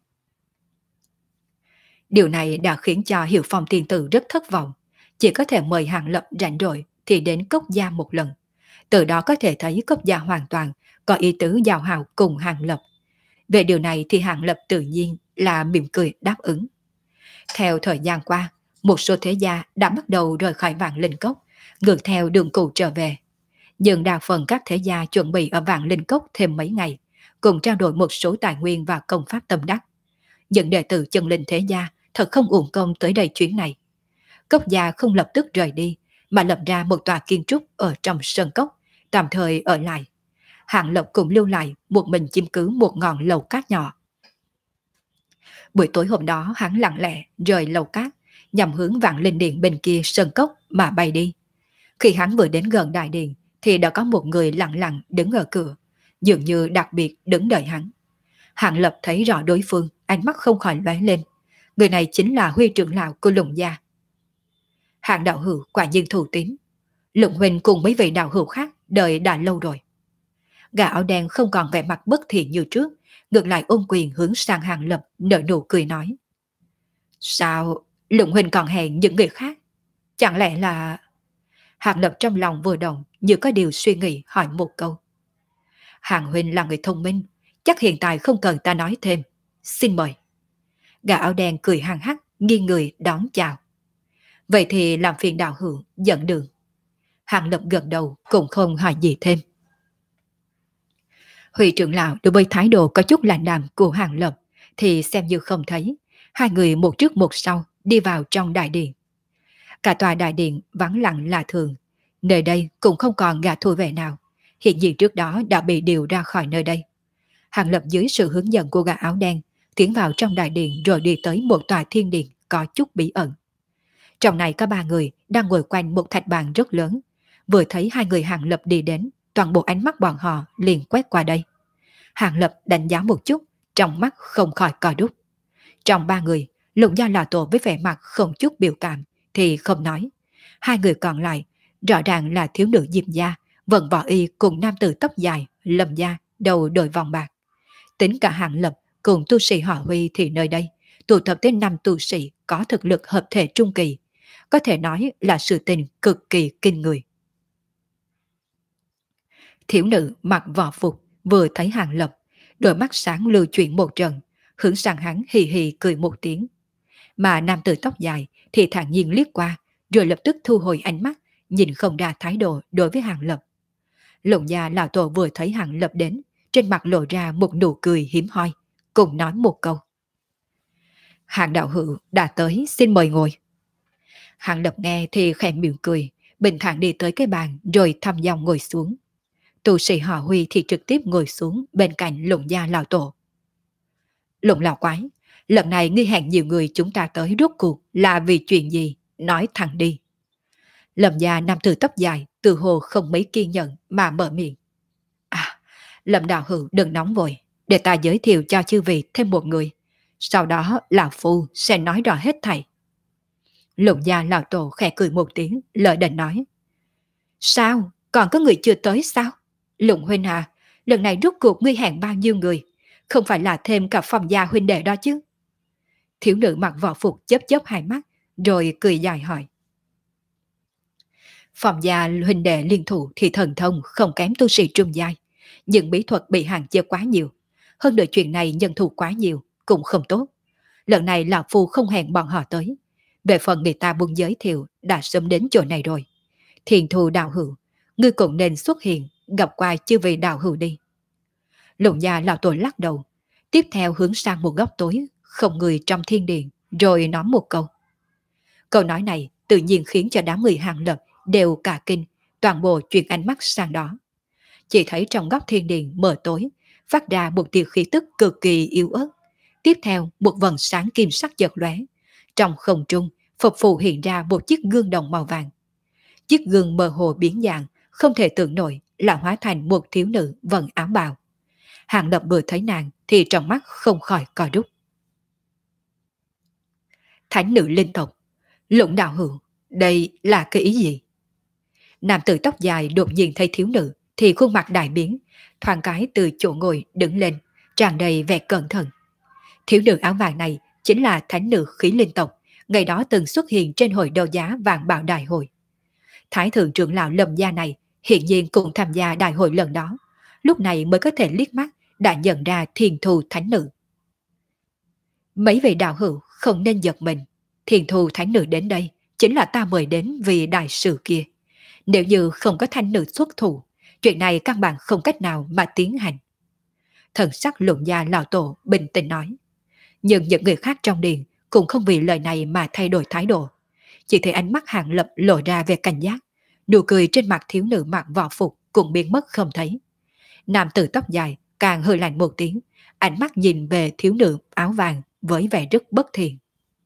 Điều này đã khiến cho Hiệu Phong tiên tử rất thất vọng, chỉ có thể mời Hàng Lập rảnh rỗi thì đến cốc gia một lần. Từ đó có thể thấy cốc gia hoàn toàn có ý tứ giao hảo cùng Hàng Lập. Về điều này thì Hàng Lập tự nhiên là mỉm cười đáp ứng. Theo thời gian qua, một số thế gia đã bắt đầu rời khỏi Vạn Linh Cốc, ngược theo đường cũ trở về. Nhưng đa phần các thế gia chuẩn bị ở Vạn Linh Cốc thêm mấy ngày, cùng trao đổi một số tài nguyên và công pháp tâm đắc. Những đệ tử chân linh thế gia thật không uổng công tới đây chuyến này. Cốc gia không lập tức rời đi, mà lập ra một tòa kiến trúc ở trong sơn cốc, tạm thời ở lại. Hạng Lộc cũng lưu lại một mình chiếm cứ một ngọn lầu cát nhỏ. Buổi tối hôm đó hắn lặng lẽ rời lầu cát, nhằm hướng Vạn Linh Điện bên kia sơn cốc mà bay đi. Khi hắn vừa đến gần đại điện thì đã có một người lặng lặng đứng ở cửa, dường như đặc biệt đứng đợi hắn. Hạng Lập thấy rõ đối phương, ánh mắt không khỏi lóe lên. Người này chính là Huy trưởng lão của Lũng gia. Hạng đạo hữu quả nhiên thủ tín. Lũng huynh cùng mấy vị đạo hữu khác đợi đã lâu rồi. Gã áo đen không còn vẻ mặt bất thiện như trước, ngược lại ôm quyền hướng sang Hạng Lập, nở nụ cười nói: Sao Lũng huynh còn hẹn những người khác? Chẳng lẽ là... Hạng Lập trong lòng vừa động, như có điều suy nghĩ hỏi một câu. Hạng huynh là người thông minh, chắc hiện tại không cần ta nói thêm. Xin mời. Gã áo đen cười hăng hắc, nghiêng người đón chào. Vậy thì làm phiền đạo hữu dẫn đường. Hạng Lập gật đầu cũng không hỏi gì thêm. Huy trưởng lão đối với thái độ có chút lạnh đạm của Hạng Lập thì xem như không thấy. Hai người một trước một sau đi vào trong đại điện. Cả tòa đại điện vắng lặng lạ thường. Nơi đây cũng không còn gã thui về nào. Hiện nhiên trước đó đã bị điều ra khỏi nơi đây. Hạng Lập dưới sự hướng dẫn của gã áo đen tiến vào trong đại điện rồi đi tới một tòa thiên điện có chút bí ẩn. Trong này có ba người đang ngồi quanh một thạch bàn rất lớn. Vừa thấy hai người Hạng Lập đi đến, toàn bộ ánh mắt bọn họ liền quét qua đây. Hạng Lập đánh giá một chút, trong mắt không khỏi co rút. Trong ba người, Lũng gia lão tổ với vẻ mặt không chút biểu cảm thì không nói. Hai người còn lại rõ ràng là thiếu nữ Diệp gia, vận võ y cùng nam tử tóc dài Lâm gia đầu đội vòng bạc. Tính cả Hạng Lập cùng tu sĩ họ Huy thì nơi đây tụ tập tới 5 tu sĩ có thực lực hợp thể trung kỳ, có thể nói là sự tình cực kỳ kinh người. Thiếu nữ mặc võ phục vừa thấy Hạng Lập, đôi mắt sáng lưu chuyển một trận, hướng sang hắn hì hì cười một tiếng. Mà nam tử tóc dài thì thản nhiên liếc qua, rồi lập tức thu hồi ánh mắt, nhìn không ra thái độ đối với Hạng Lập. Lũng gia lão tổ vừa thấy Hạng Lập đến, trên mặt lộ ra một nụ cười hiếm hoi, cùng nói một câu. Hạng đạo hữu đã tới, xin mời ngồi. Hạng Lập nghe thì khẽ mỉm cười, bình thản đi tới cái bàn rồi thăm dòng ngồi xuống. Tu sĩ họ Huy thì trực tiếp ngồi xuống bên cạnh Lũng gia lão tổ. Lũng lão quái, lần này ngươi hẹn nhiều người chúng ta tới rốt cuộc là vì chuyện gì? Nói thẳng đi. Lâm gia nam tử tóc dài, từ hồ không mấy kiên nhẫn mà mở miệng. À, Lâm đạo hữu đừng nóng vội, để ta giới thiệu cho chư vị thêm một người. Sau đó lão phu sẽ nói rõ hết thảy. Lũng gia lão tổ khẽ cười một tiếng, lợi định nói. Sao? Còn có người chưa tới sao? Lũng huynh à, lần này rốt cuộc ngươi hẹn bao nhiêu người? Không phải là thêm cả Phong gia huynh đệ đó chứ? Thiếu nữ mặc võ phục chớp chớp hai mắt, rồi cười dài hỏi. Phong gia huynh đệ liên thủ thì thần thông không kém tu sĩ trung giai, nhưng bí thuật bị hạn chế quá nhiều. Hơn nữa chuyện này nhân thủ quá nhiều, cũng không tốt. Lần này lão phu không hẹn bọn họ tới. Về phần người ta muốn giới thiệu đã sớm đến chỗ này rồi. Thiền thù đạo hữu, ngươi cũng nên xuất hiện, gặp qua chư vị đạo hữu đi. Lũng gia lão tổ lắc đầu, tiếp theo hướng sang một góc tối, không người trong thiên điện, rồi nói một câu. Câu nói này tự nhiên khiến cho đám người Hạng Lập đều cả kinh, toàn bộ chuyển ánh mắt sang đó. Chỉ thấy trong góc thiên điện mờ tối, phát ra một tia khí tức cực kỳ yếu ớt. Tiếp theo một vầng sáng kim sắc chợt lóe. Trong không trung, phập phù hiện ra một chiếc gương đồng màu vàng. Chiếc gương mơ hồ biến dạng, không thể tưởng nổi là hóa thành một thiếu nữ vận áo bào. Hạng Lập vừa thấy nàng thì trong mắt không khỏi co rút. Thánh nữ linh tộc, Lũng đạo hữu, đây là cái ý gì? Nam tử tóc dài đột nhiên thấy thiếu nữ thì khuôn mặt đại biến, thoáng cái từ chỗ ngồi đứng lên, tràn đầy vẻ cẩn thận. Thiếu nữ áo vàng này chính là thánh nữ khí linh tộc, ngày đó từng xuất hiện trên hội đấu giá vàng bạc đại hội. Thái thượng trưởng lão Lâm gia này hiện nhiên cũng tham gia đại hội lần đó, lúc này mới có thể liếc mắt đã nhận ra thiền thù thánh nữ. Mấy vị đạo hữu không nên giật mình, thiền thù thánh nữ đến đây chính là ta mời đến vì đại sự kia. Nếu như không có thánh nữ xuất thủ, Chuyện này các bạn không cách nào mà tiến hành. Thần sắc Luận gia lão tổ bình tĩnh nói. Nhưng những người khác trong điện cũng không vì lời này mà thay đổi thái độ. Chỉ thấy ánh mắt Hàng Lập lộ ra về cảnh giác, nụ cười trên mặt thiếu nữ mặc võ phục cũng biến mất không thấy. Nam tử tóc dài càng hơi lạnh một tiếng, ánh mắt nhìn về thiếu nữ áo vàng với vẻ rất bất thiện.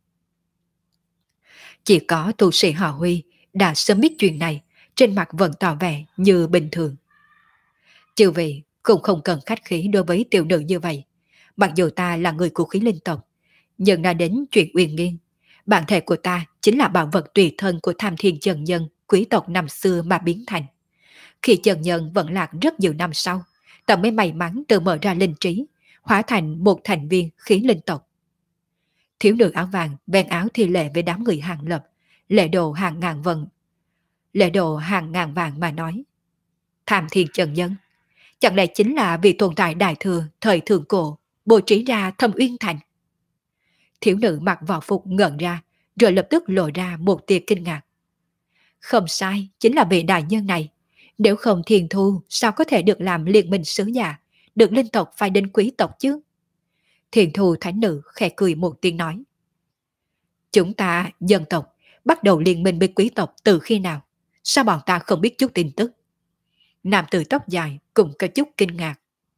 Chỉ có tu sĩ họ Huy đã sớm biết chuyện này, trên mặt vẫn tỏ vẻ như bình thường. Chư vị cũng không cần khách khí đối với tiểu nữ như vậy. Mặc dù ta là người của khí linh tộc, nhưng đã đến chuyện uyên nghiên. Bản thể của ta chính là bảo vật tùy thân của Tham Thiên Chân Nhân, quý tộc năm xưa mà biến thành. Khi Chân Nhân vẫn lạc rất nhiều năm sau, ta mới may mắn tự mở ra linh trí, hóa thành một thành viên khí linh tộc. Thiếu nữ áo vàng ven áo thi lệ với đám người Hàng Lập, lệ đồ hàng ngàn vần, lệ đồ hàng ngàn vàng mà nói. Tham Thiên Chân Nhân, chẳng lẽ chính là vị tồn tại đại thừa thời thượng cổ bố trí ra Thâm Uyên Thành? Thiếu nữ mặc võ phục ngẩn ra, rồi lập tức lộ ra một tia kinh ngạc. Không sai, chính là vị đại nhân này. Nếu không Thiền Thu sao có thể được làm liên minh sứ giả, được linh tộc phải đến quý tộc chứ? Thiền Thu thánh nữ khẽ cười một tiếng nói. Chúng ta, dân tộc, bắt đầu liên minh với quý tộc từ khi nào? Sao bọn ta không biết chút tin tức? Nam tử tóc dài cũng có chút kinh ngạc.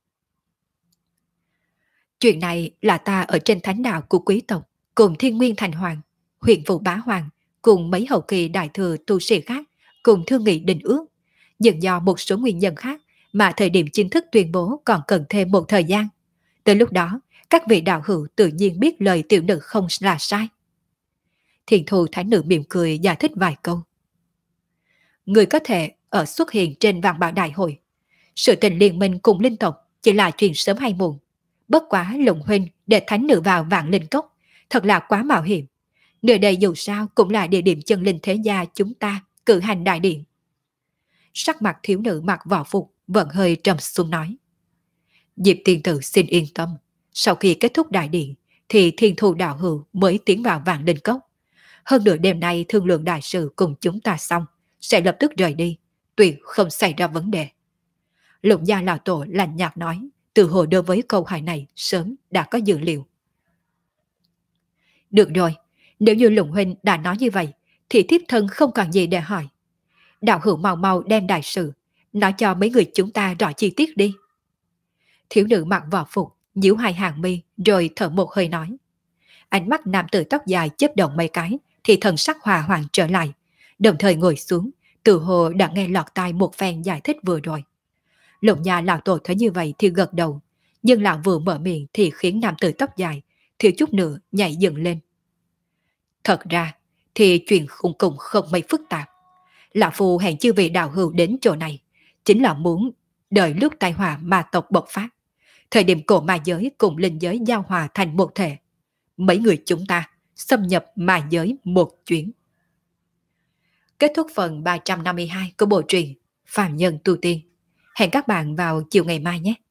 Chuyện này là ta ở trên thánh đạo của quý tộc, cùng Thiên Nguyên Thành Hoàng, huyện Vũ Bá Hoàng, cùng mấy hậu kỳ đại thừa tu sĩ khác, cùng thương nghị định ước. Nhưng do một số nguyên nhân khác mà thời điểm chính thức tuyên bố còn cần thêm một thời gian. Tới lúc đó, các vị đạo hữu tự nhiên biết lời tiểu nữ không là sai. Thiền thù thánh nữ mỉm cười giải thích vài câu. Người có thể ở xuất hiện trên vạn bảo đại hội. Sự tình liên minh cùng linh tộc chỉ là chuyện sớm hay muộn. Bất quá Lục huynh để thánh nữ vào vạn linh cốc, thật là quá mạo hiểm. Nơi đây dù sao cũng là địa điểm chân linh thế gia chúng ta cử hành đại điện. Sắc mặt thiếu nữ mặc võ phục vẫn hơi trầm xuống nói. Diệp tiên tử xin yên tâm, sau khi kết thúc đại điện thì thiên thu đạo hữu mới tiến vào vạn linh cốc. Hơn nửa đêm nay thương lượng đại sự cùng chúng ta xong, sẽ lập tức rời đi, tuyệt không xảy ra vấn đề. Lục gia lão tổ lạnh nhạt nói, từ hồi đối với câu hỏi này sớm đã có dự liệu. Được rồi, nếu như Lục huynh đã nói như vậy, thì thiếp thân không còn gì để hỏi. Đạo hữu mau mau đem đại sự, nói cho mấy người chúng ta rõ chi tiết đi. Thiếu nữ mặc võ phục, nhíu hai hàng mi, rồi thở một hơi nói. Ánh mắt nam tử tóc dài chớp động mấy cái, thì thần sắc hòa hoàng trở lại, đồng thời ngồi xuống, tự hồ đã nghe lọt tai một phen giải thích vừa rồi. Lục nhà lão tổ thấy như vậy thì gật đầu, nhưng lão vừa mở miệng thì khiến nam tử tóc dài thiếu chút nữa nhảy dựng lên. Thật ra thì chuyện cùng không mấy phức tạp. Lão Phu hẹn chư vị đạo hữu đến chỗ này chính là muốn đợi lúc tai họa ma tộc bộc phát, thời điểm cổ ma giới cùng linh giới giao hòa thành một thể, mấy người chúng ta xâm nhập ma giới một chuyến. Kết thúc phần 352 của bộ truyện Phàm Nhân Tu Tiên. Hẹn các bạn vào chiều ngày mai nhé.